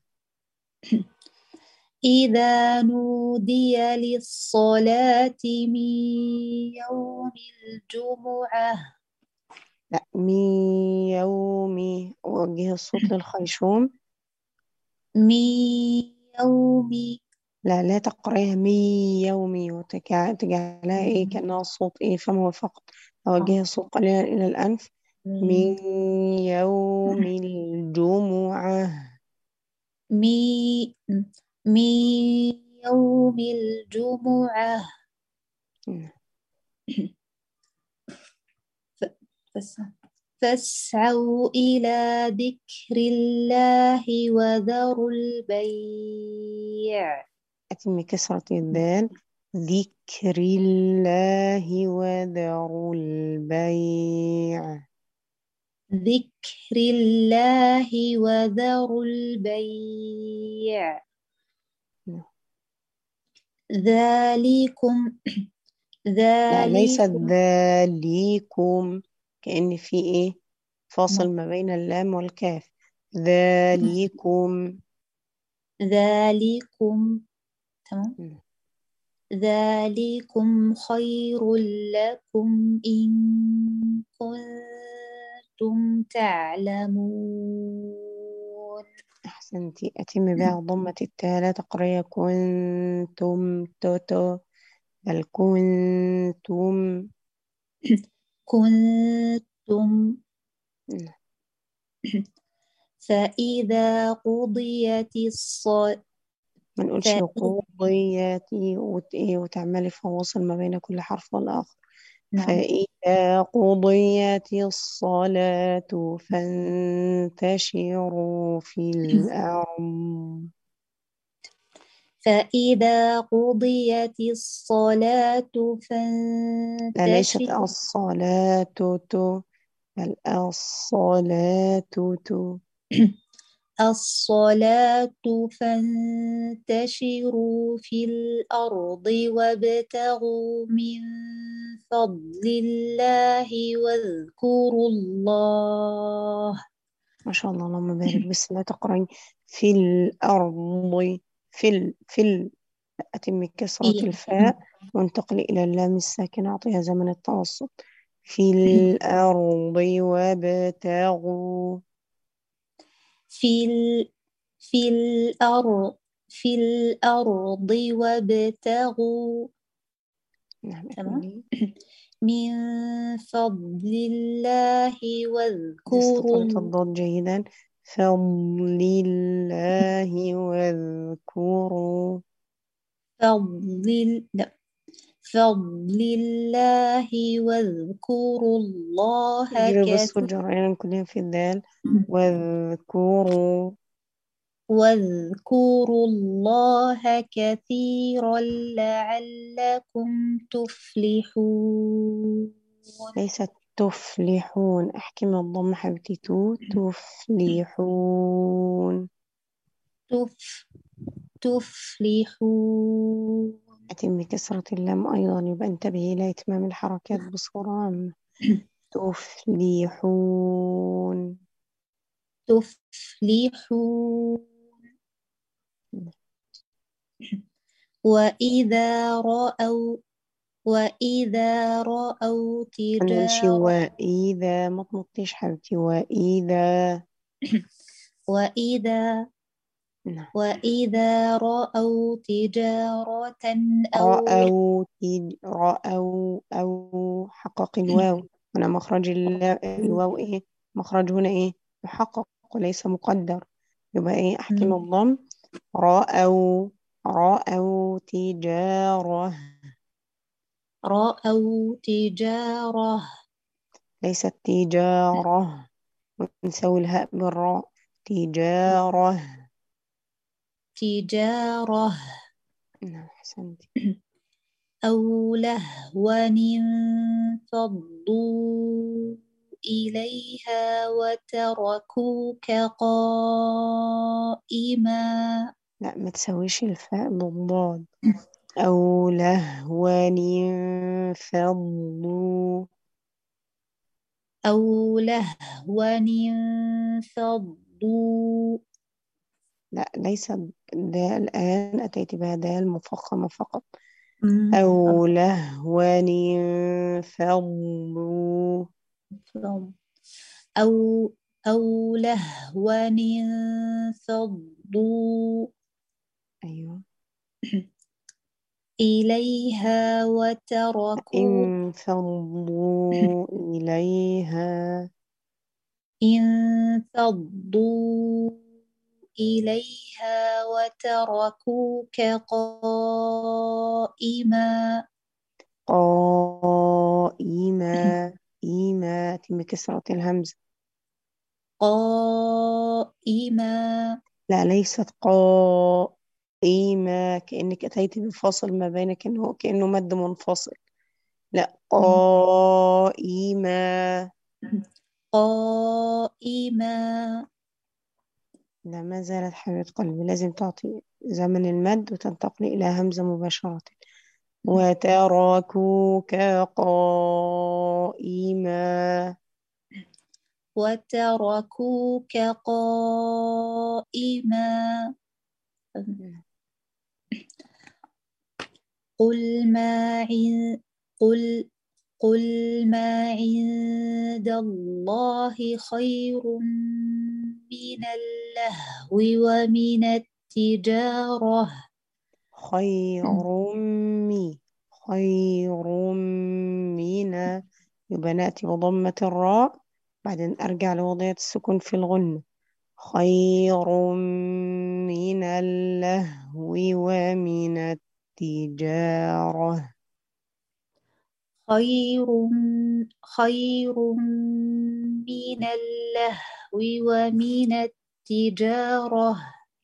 إذا نودي للصلاة من يوم الجمعة. لا، من يوم، وجه الصوت للخيشوم. من يوم. لا تقرأيها من يومي وتجعلها إيه كأنها صوت إيه فم فقط. أوجه الصوت قليلا إلى الأنف. من يوم الجمعة. من يوم الجمعة. فاسعوا إلى ذكر الله وذروا البيع. أتم كسرة الدال. ذكر الله وذروا البيع. ذكر الله وذروا البيع. ذلكم. لا، ليست ذلكم، كأن في إيه فاصل ما بين اللام والكاف. ذلكم. تمام. ذلكم خير لكم إن كنتم تعلمون. أحسنتي. أتم بها ضمة التاء، لا تقرأي كنتم توتو، بل كنتم. فإذا قضيت الصلاة. ما نقولش قضيتي وتعملي فواصل ما بين كل حرف والآخر. نعم. فإذا قضيت الصلاة فانتشروا في الأرض. فإذا قضيت الصلاة فانتشروا. لا، ليست الصلاة تو، بل الصلاة تو. الصلاة فانتشروا في الأرض وابتغوا من فضل الله واذكروا الله. ما شاء الله، اللهم بارك. بس لا تقرأي في الأرض. أتم كسرة الفاء وانتقلي إلى اللام الساكنة، أعطيها زمن التوسط. في الأرض وابتغوا. في الأرض وابتغوا. نعم. من فضل الله واذكروا. الضاد جيدا. فضل الله واذكروا. فضل الله واذكروا الله اجري بالصوت جرعين كلهم في الدال. واذكروا. واذكروا الله كثيرا لعلكم تفلحون. ليست تفلحون، احكمي الضم حبيبتي، تفلحون. تفلحون. أتم كسرة اللام أيضا، يبقى انتبهي إلى إتمام الحركات بصورة عامة. تفلحون. تفلحون. وإذا رأوا نمشي تجارة وإذا، ما تنطيش حبيبتي، وإذا. وإذا نعم. وإذا رأوا تجارة رأوا أو حقق الواو هنا، مخرج الواو إيه؟ مخرج هنا إيه؟ محقق وليس مقدر، يبقى إيه؟ أحكم الضم. رأوا تجارة. رأوا تجارة. ليست تجارة، نسوي الهاء بالراء. تجارة. نعم أحسنتي. أو لهوا انفضوا إليها وتركوك قائما. لا، ما تسويش الفاء بالضاد. أو لهوا انفضوا. أو لهوا انفضوا. لا، ليس ده الآن أتيت بها دال مفخمة فقط. أو لهوا انفضوا. أو لهوا انفضوا. أيوة. إليها وتركوك انفضوا إليها. انفضوا إليها وتركوك قائما. إيما تم كسرة الهمزة. قائما. لا، ليست قائمة، كأنك أتيت بفاصل ما بينك، كأنه مد منفصل. لا، قائمة. لا، ما زالت حبيبة قلبي، لازم تعطي زمن المد وتنتقلي إلى همزة مباشرة. وتركوك قائما. وتركوك قائما. قل ما عند الله خير من اللهو ومن التجارة. خير من، يبقى نأتي بضمة الراء، بعدين أرجع لوضعية السكون في الغنة. خير من اللهو ومن التجارة. خير من اللهو ومن التجارة.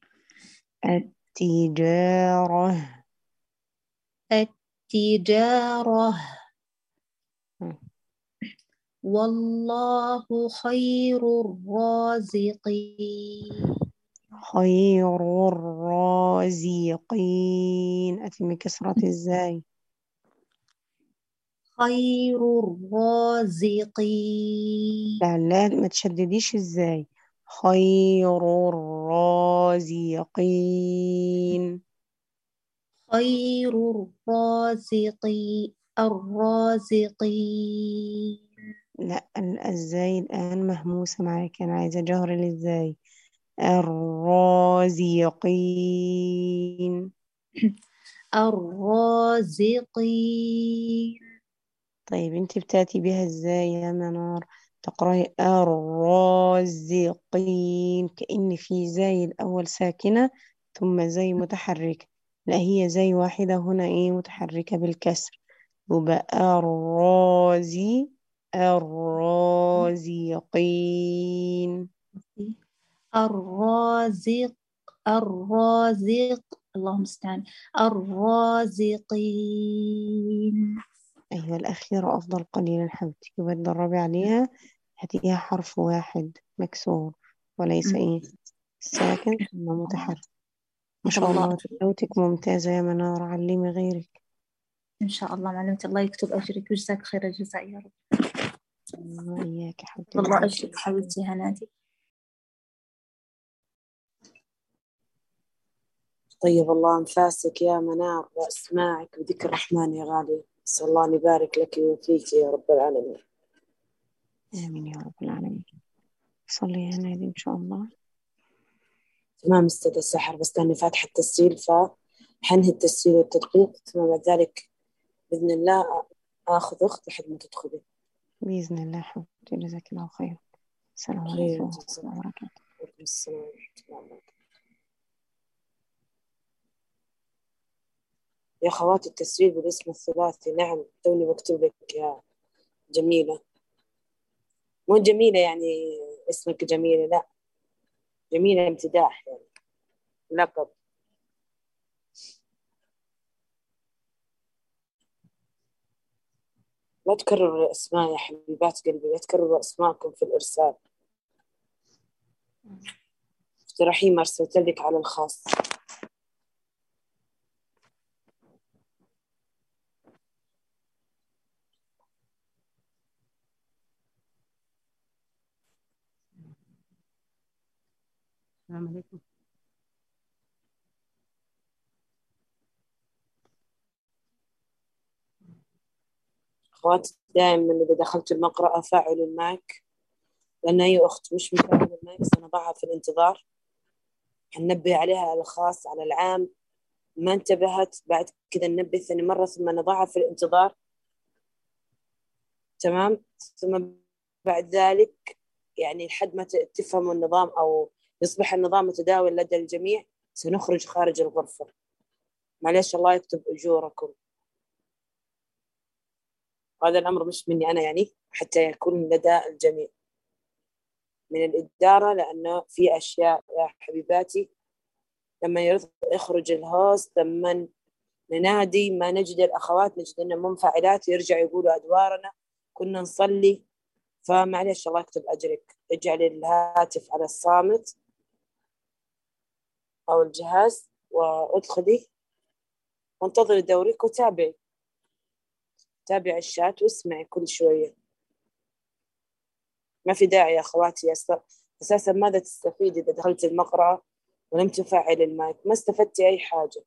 التجارة. والله خير الرازقين. خير الرازقين، أتم كسرة ازاي؟ خير الرازقين. لا ما تشدديش ازاي. خير الرازقين. خير الرازقين. لا، الزاي الآن مهموسة معاك، أنا عايزة جهر للزاي. الرازقين. الرازقين. طيب انت بتاتي بها ازاي يا منار؟ تقرأي الرازقين كأن في زاي الأول ساكنة ثم زاي متحركة. لا، هي زاي واحدة هنا ايه متحركة بالكسر، يبقى الرازقين. الرازق، اللهم استعان، الرازقين. أيوة الأخيرة أفضل قليلا حبيبتي، وبتدربي عليها هتلاقيها حرف واحد مكسور وليس إيه ساكن ثم متحرك. ما شاء الله تلاوتك ممتازة يا منار، علمي غيرك. إن شاء الله معلمتي، الله يكتب أجرك ويجزاك خير الجزاء يا رب. وإياك يا حبيبتي. الله أجرك حبيبتي هنادي. طيب الله أنفاسك يا منار وأسماعك وذكر الرحمن يا غالي، أسأل الله أن يبارك لك وفيك يا رب العالمين. آمين يا رب العالمين. صلي يا نادي إن شاء الله. تمام أستاذ السحر، بس لأني فاتحة التسجيل فحنهي التسجيل والتدقيق، ثم بعد ذلك بإذن الله آخذ أخت لحد ما تدخلي. بإذن الله حبيبتي، جزاك الله خير. السلام عليكم ورحمة الله وبركاته. وعليكم السلام ورحمة الله وبركاته. يا خواتي التسجيل بالاسم الثلاثي، نعم توني مكتوب لك يا جميلة، مو جميلة يعني اسمك جميلة، لا جميلة امتداح يعني لقب. لا تكرروا الأسماء يا حبيبات قلبي، لا تكرروا أسماءكم في الإرسال. أختي رحيم أرسلت لك على الخاص. السلام عليكم. أخواتي دائما إذا دخلت المقرأة فاعلوا المايك، لأن أي أخت مش مفعلة المايك سنضعها في الانتظار، هننبه عليها على الخاص على العام، ما انتبهت بعد كذا ننبه ثاني مرة ثم نضعها في الانتظار. تمام، ثم بعد ذلك يعني لحد ما تفهموا النظام أو يصبح النظام متداول لدى الجميع سنخرج خارج الغرفة. معليش الله يكتب أجوركم. هذا الأمر مش مني أنا يعني، حتى يكون لدى الجميع من الإدارة، لأنه في أشياء يا حبيباتي لما يخرج الهوست، لما ننادي ما نجد الأخوات، نجد أنهم منفعلات يرجع يقولوا أدوارنا كنا نصلي. فمعليش الله يكتب أجرك، اجعل الهاتف على الصامت أو الجهاز وادخلي وانتظري دورك وتابعي الشات واسمعي كل شوية. ما في داعي يا أخواتي أساسا ماذا تستفيد إذا دخلت المقرأة ولم تفعل المايك؟ ما استفدتي أي حاجة.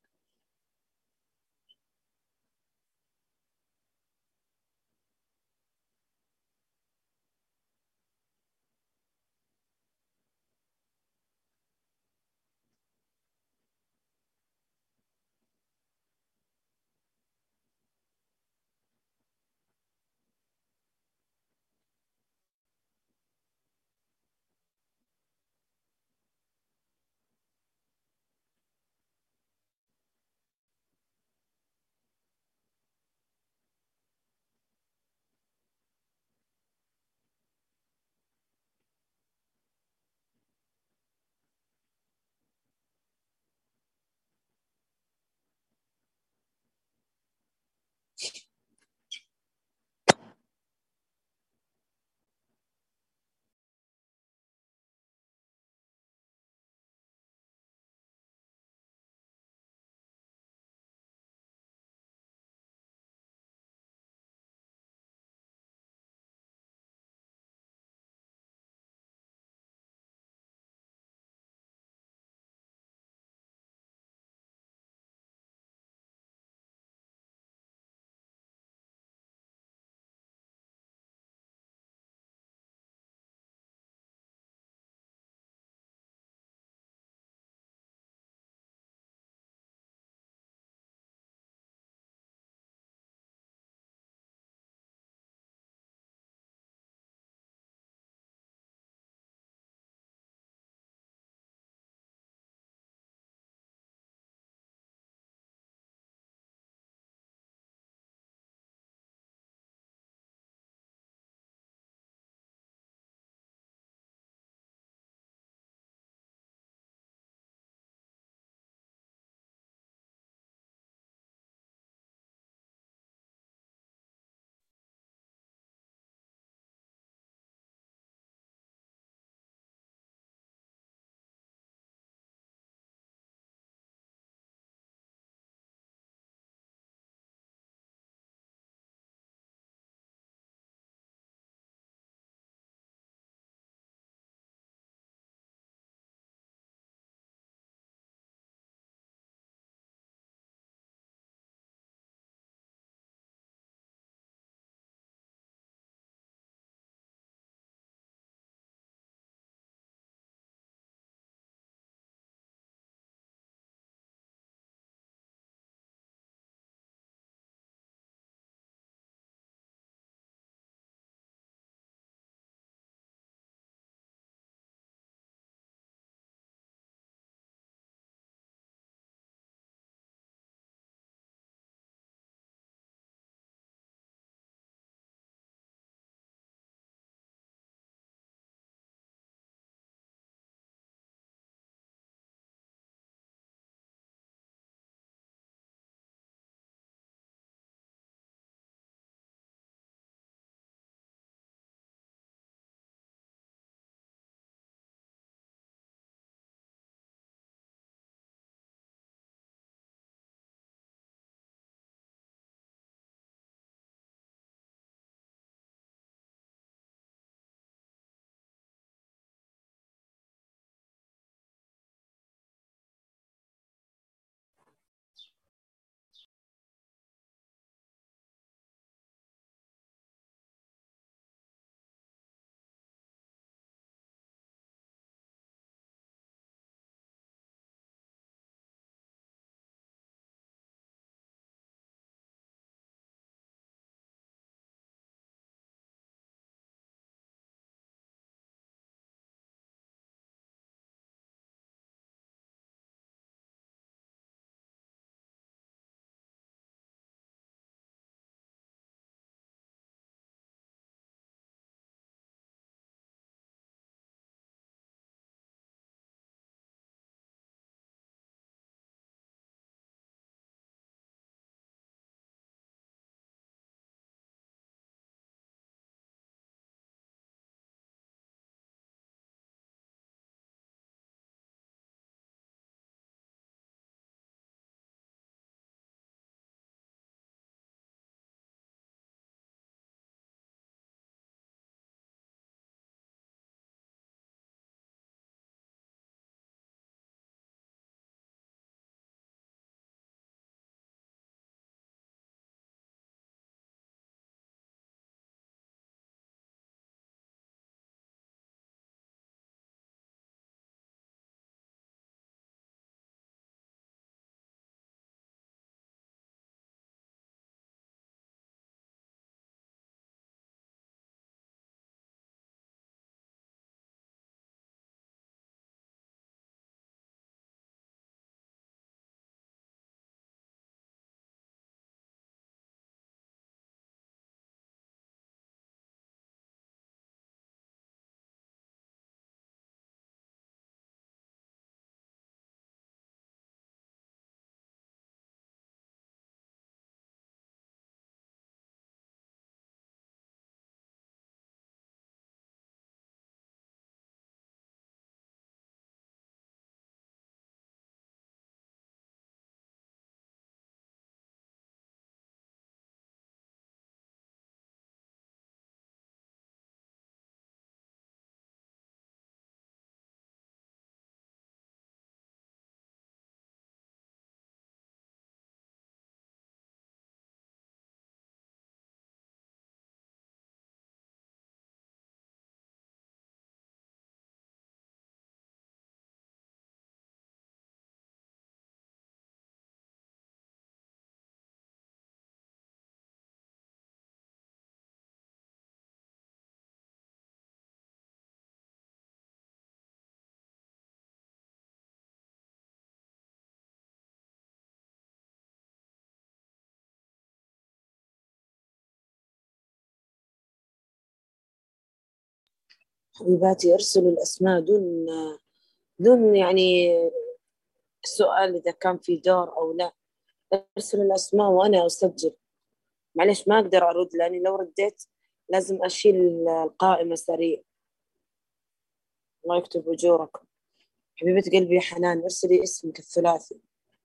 حبيباتي ارسلوا الأسماء دون يعني السؤال إذا كان في دور أو لا. ارسلوا الأسماء وأنا أسجل. معلش ما أقدر أرد، لأني لو رديت لازم أشيل القائمة سريع. الله يكتب أجوركم. حبيبة قلبي يا حنان ارسلي اسمك الثلاثي.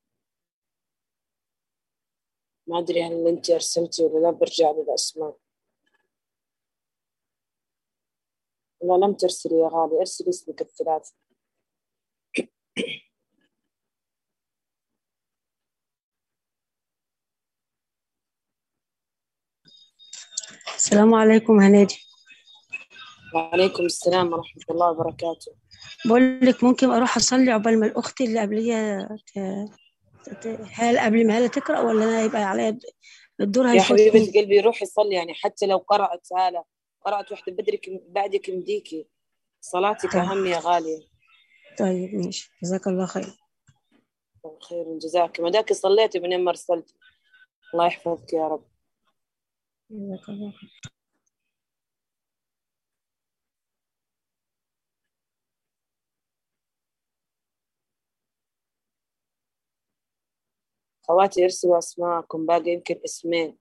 ما أدري هل أنت أرسلتي ولا لا، برجع للأسماء. لا لم ترسلي يا غالي، ارسلي اسمك الثلاثي. السلام عليكم هنادي. وعليكم السلام ورحمة الله وبركاته. بقول لك ممكن أروح أصلي عقبال ما الأخت اللي قبلية هل قبل ما هلا تقرأ، ولا أنا يبقى عليا الدور يا هيفوتني؟ حبيبة قلبي روحي صلي، يعني حتى لو قرأت هالة قرأت واحدة بدرك بعدك مديكي، صلاتك أهم يا غالية. طيب ماشي، جزاك الله خير. خير جزاك. ما داك صليتي من ما ارسلت. الله يحفظك يا رب. جزاك الله خير. خواتي ارسلوا اسماءكم، باقي يمكن اسمين.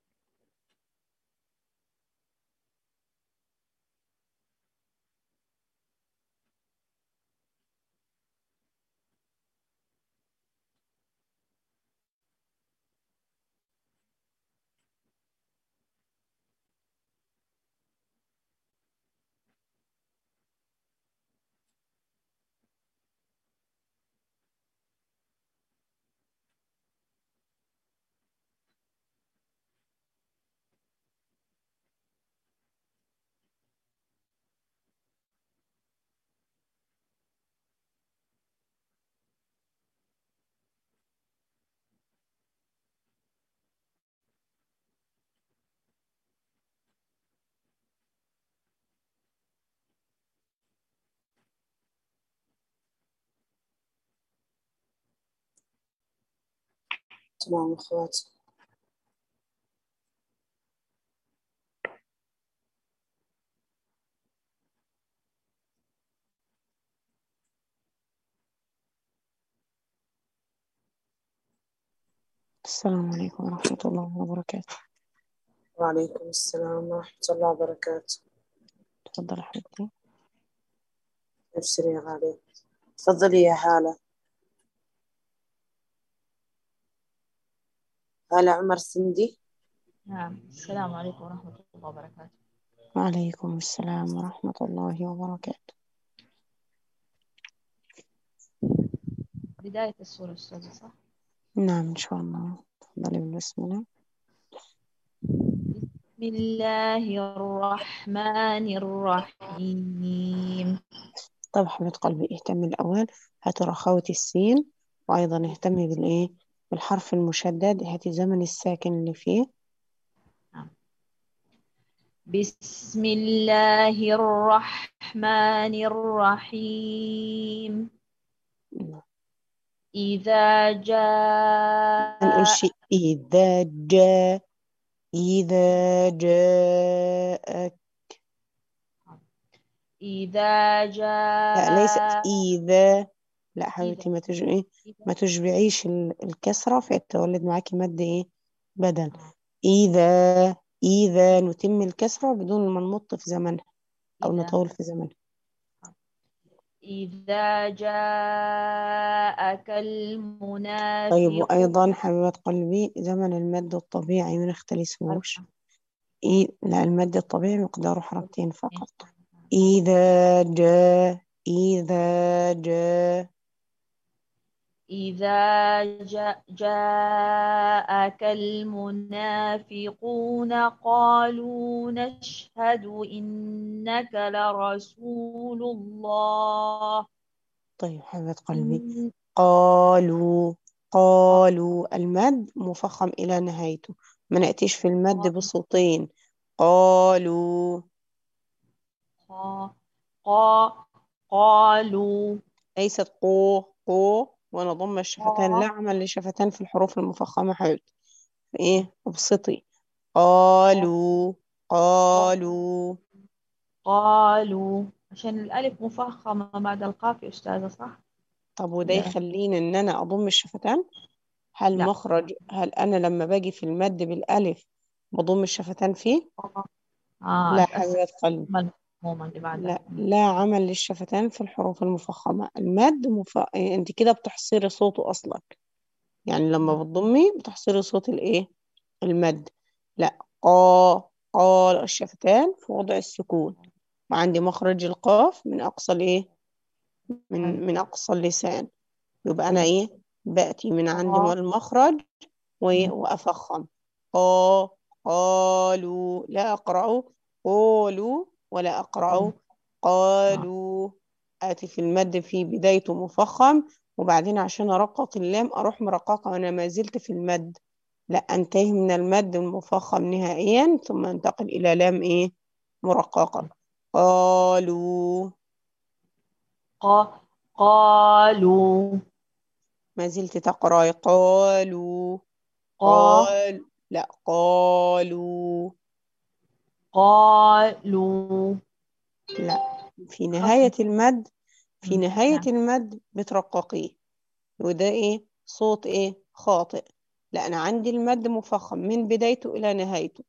تمام اخواتي. السلام عليكم ورحمة الله وبركاته. وعليكم السلام ورحمة الله وبركاته. تفضل حبيبتي. ابشري يا غالية. تفضلي يا هالة. هالة عمر سندي. نعم. السلام عليكم ورحمة الله وبركاته. وعليكم السلام ورحمة الله وبركاته. بداية السورة السادسة صح؟ نعم إن شاء الله. تفضلي بالبسملة. بسم الله الرحمن الرحيم. طب حبيبة قلبي اهتمي الأول، هاتي رخاوة السين، وأيضا اهتمي بالإيه، بالحرف المشدد، هاتي زمن الساكن اللي فيه. بسم الله الرحمن الرحيم. إذا جاء. ما نقول شيء إذا جاء. إذا جاءك. إذا جاء. لا ليس إذا، لا حبيبتي ما تشبعيش الكسرة فيتولد معاكي مد إيه بدل. إذا نتم الكسرة بدون ما نمط في زمنها أو نطول في زمنها. إذا جاءك المنافقون. طيب وأيضا حبيبة قلبي زمن المد الطبيعي ما نختلسوش. لا المد الطبيعي مقداره حركتين فقط. إذا جاء. إذا جاء. إذا جاءك المنافقون قالوا نشهد إنك لرسول الله. طيب حبيبة قلبي قالوا المد مفخم إلى نهايته، ما نأتيش في المد بصوتين. قالوا. قالوا ليست قو وانا ضم الشفتان، لا عمل لشفتان في الحروف المفخمة حبيبتي. ايه ابسطي. قالوا. قالوا عشان الألف مفخمة بعد القاف يا أستاذة صح؟ طب وده لا يخليني ان انا اضم الشفتان؟ هل لا هل انا لما باجي في المد بالالف بضم الشفتان فيه؟ لا الأسف حبيبة قلبي، عموما اللي بعدها لا عمل للشفتان في الحروف المفخمة. المد انت كده بتحصري صوته اصلا، يعني لما بتضمي بتحصري صوت الايه، المد. لا، قال الشفتان في وضع السكون، وعندي مخرج القاف من اقصى الايه، من اقصى اللسان. يبقى انا ايه، باتي من عند المخرج وافخم. قالوا، لا اقرأ قولوا ولا اقرأ قالوا. اتي في المد في بدايته مفخم، وبعدين عشان ارقق اللام اروح مرققه وانا ما زلت في المد. لا، انتهي من المد المفخم نهائيا ثم انتقل الى لام ايه، مرققه. قالوا، قالوا ما زلت تقرأ قالوا. لا، قالوا. قالوا لا، في نهاية المد، في نهاية نعم. المد بترققيه، وده ايه، صوت ايه، خاطئ. لا، انا عندي المد مفخم من بدايته الى نهايته.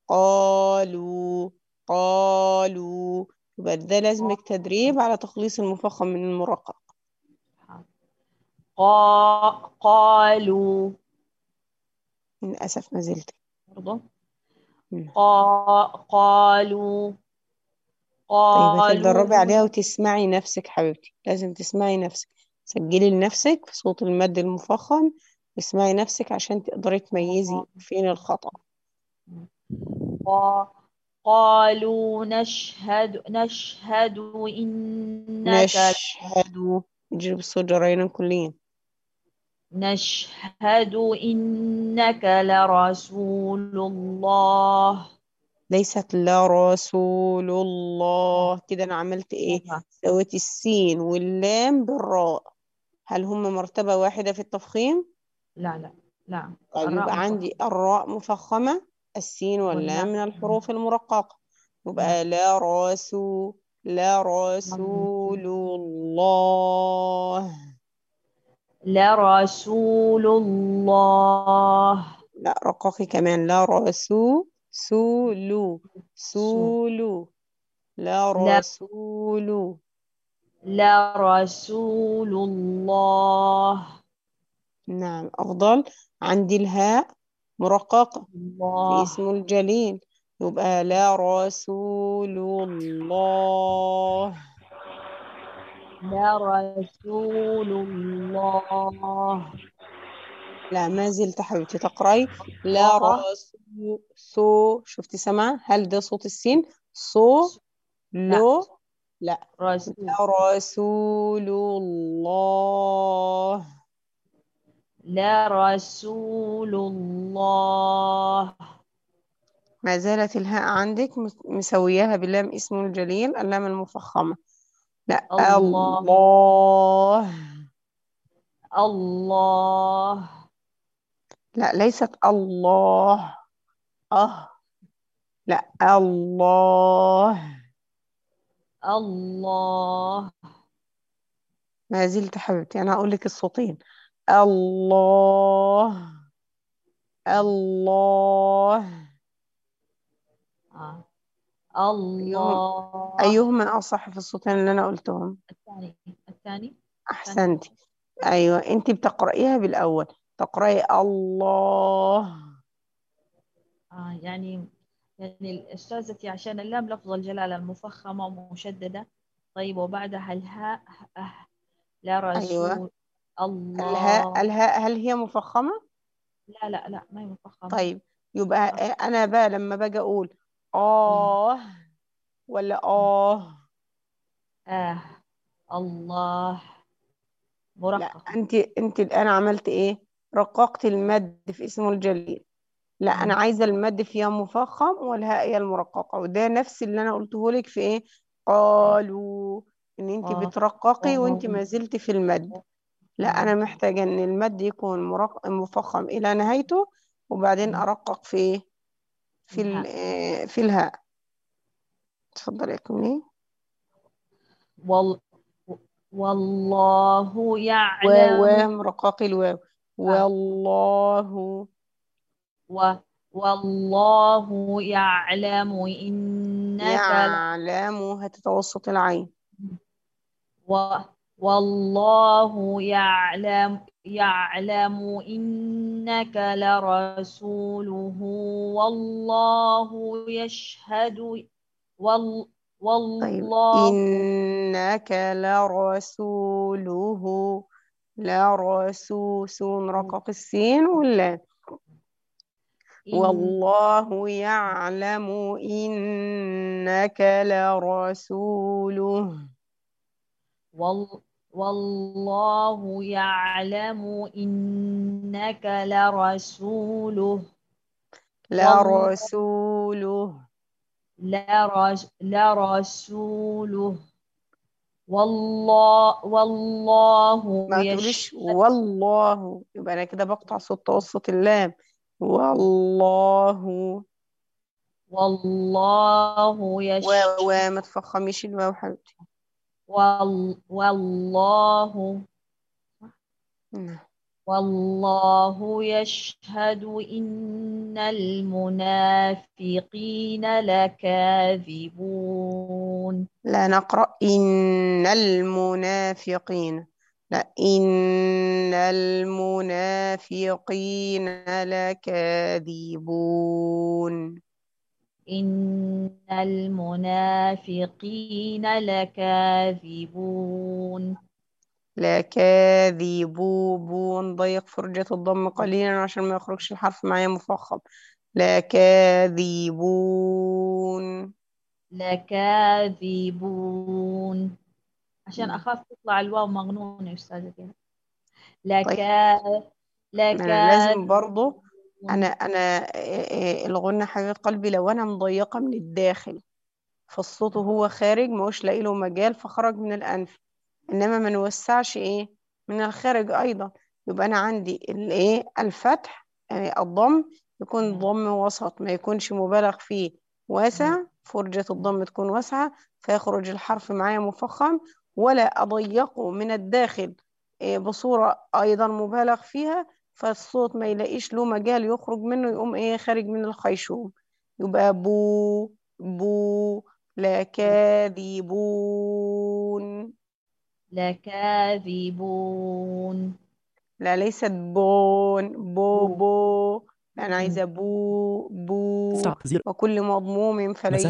قالوا. يبقى ده لازمك تدريب على تخليص المفخم من المرقق. قالوا للأسف ما زلت. برضو قالوا طيب هتتدربي عليها وتسمعي نفسك حبيبتي، لازم تسمعي نفسك، سجلي لنفسك في صوت المد المفخم واسمعي نفسك عشان تقدري تميزي فين الخطأ. قالوا نشهد إنك نشهد، اجري بالصوت جرينا كليا. نشهد إنك لرسول الله. ليست لا رسول الله، كده انا عملت ايه، سويت السين واللام بالراء. هل هم مرتبة واحدة في التفخيم؟ لا طيب يبقى عندي الراء مفخمة، السين واللام من الحروف المرققة، يبقى لا رسول الله. لرسول الله. لا، رقاقي كمان، لا سولو لا رسول. لرسول الله. نعم، أفضل. عندي الهاء مرققة في اسم الجليل، يبقى لا رسول الله. لا رسول الله. لا، ما زلت حبيبتي تقرأي لا رسول. شفتي سمع، هل ده صوت السين؟ لو. لا، رسول الله. لا رسول الله. ما زالت الهاء عندك مسوياها بلام اسم الجليل، اللام المفخمة. لا، الله. لا، ليست الله. لا، الله. ما زلت حبيبتي، أنا هقول لك الصوتين. الله. أيهما أصح في الصوتين اللي أنا قلتهم؟ الثاني. أحسنتي. أيوة، أنت بتقرأيها بالأول، تقرأي الله. يعني أستاذتي عشان اللام لفظ الجلالة المفخمة ومشددة. طيب وبعدها الهاء لا رسول. أيوة. الله. الهاء هل هي مفخمة؟ لا ما هي مفخمة. طيب يبقى أنا بقى لما باجي أقول ولا الله مرقق. لا، أنت الآن عملت إيه؟ رققت المد في اسم الجليل. لا، أنا عايزة المد فيها مفخم والهاء هي المرققة، وده نفس اللي أنا قلته لك في إيه؟ قالوا إن أنت بترققي وأنت ما زلت في المد. لا، أنا محتاجة إن المد يكون مفخم إلى نهايته، وبعدين أرقق في إيه؟ في الهاء. تفضلي يا كملي. والله يعلم. رقاق الواو. والله. والله يعلم إنك يعلم هتتوسط العين. والله يعلم إنك لرسوله والله يشهد طيب والله إنك لرسوله. لرسول رقاق السين ولا؟ والله يعلم إنك لرسوله. والله يعلم إنك لرسوله. لرسوله. لرسوله. والله ما تقوليش والله، يبقى أنا كده بقطع صوت توسط اللام. والله. والله يشهد. ما تفخميش الواو حبيبتي. والله. نعم. والله يشهد إن المنافقين لكاذبون. لا نقرأ إن المنافقين، لا إن المنافقين لكاذبون. إن المنافقين لكاذبون. لكاذبون ضيق فرجة الضم قليلا عشان ما يخرجش الحرف معايا مفخم. لكاذبون. لكاذبون عشان أخاف تطلع الواو مغنونة يا أستاذة كده. طيب أنا لازم برضو أنا الغنة حبيبة قلبي لو أنا مضيقة من الداخل فالصوت وهو خارج ماهوش لاقي له مجال فخرج من الأنف، إنما ما نوسعش من الخارج أيضا. يبقى أنا عندي الفتح الضم يكون ضم وسط، ما يكونش مبالغ فيه واسع، فرجة الضم تكون واسعة فيخرج الحرف معايا مفخم، ولا أضيقه من الداخل بصورة أيضا مبالغ فيها فالصوت ما يلاقيش له مجال يخرج منه يقوم خارج من الخيشوم. يبقى بو لكاذبون. لكاذبون. لا ليست بون بو. أنا عايزة بو. وكل مضموم فليس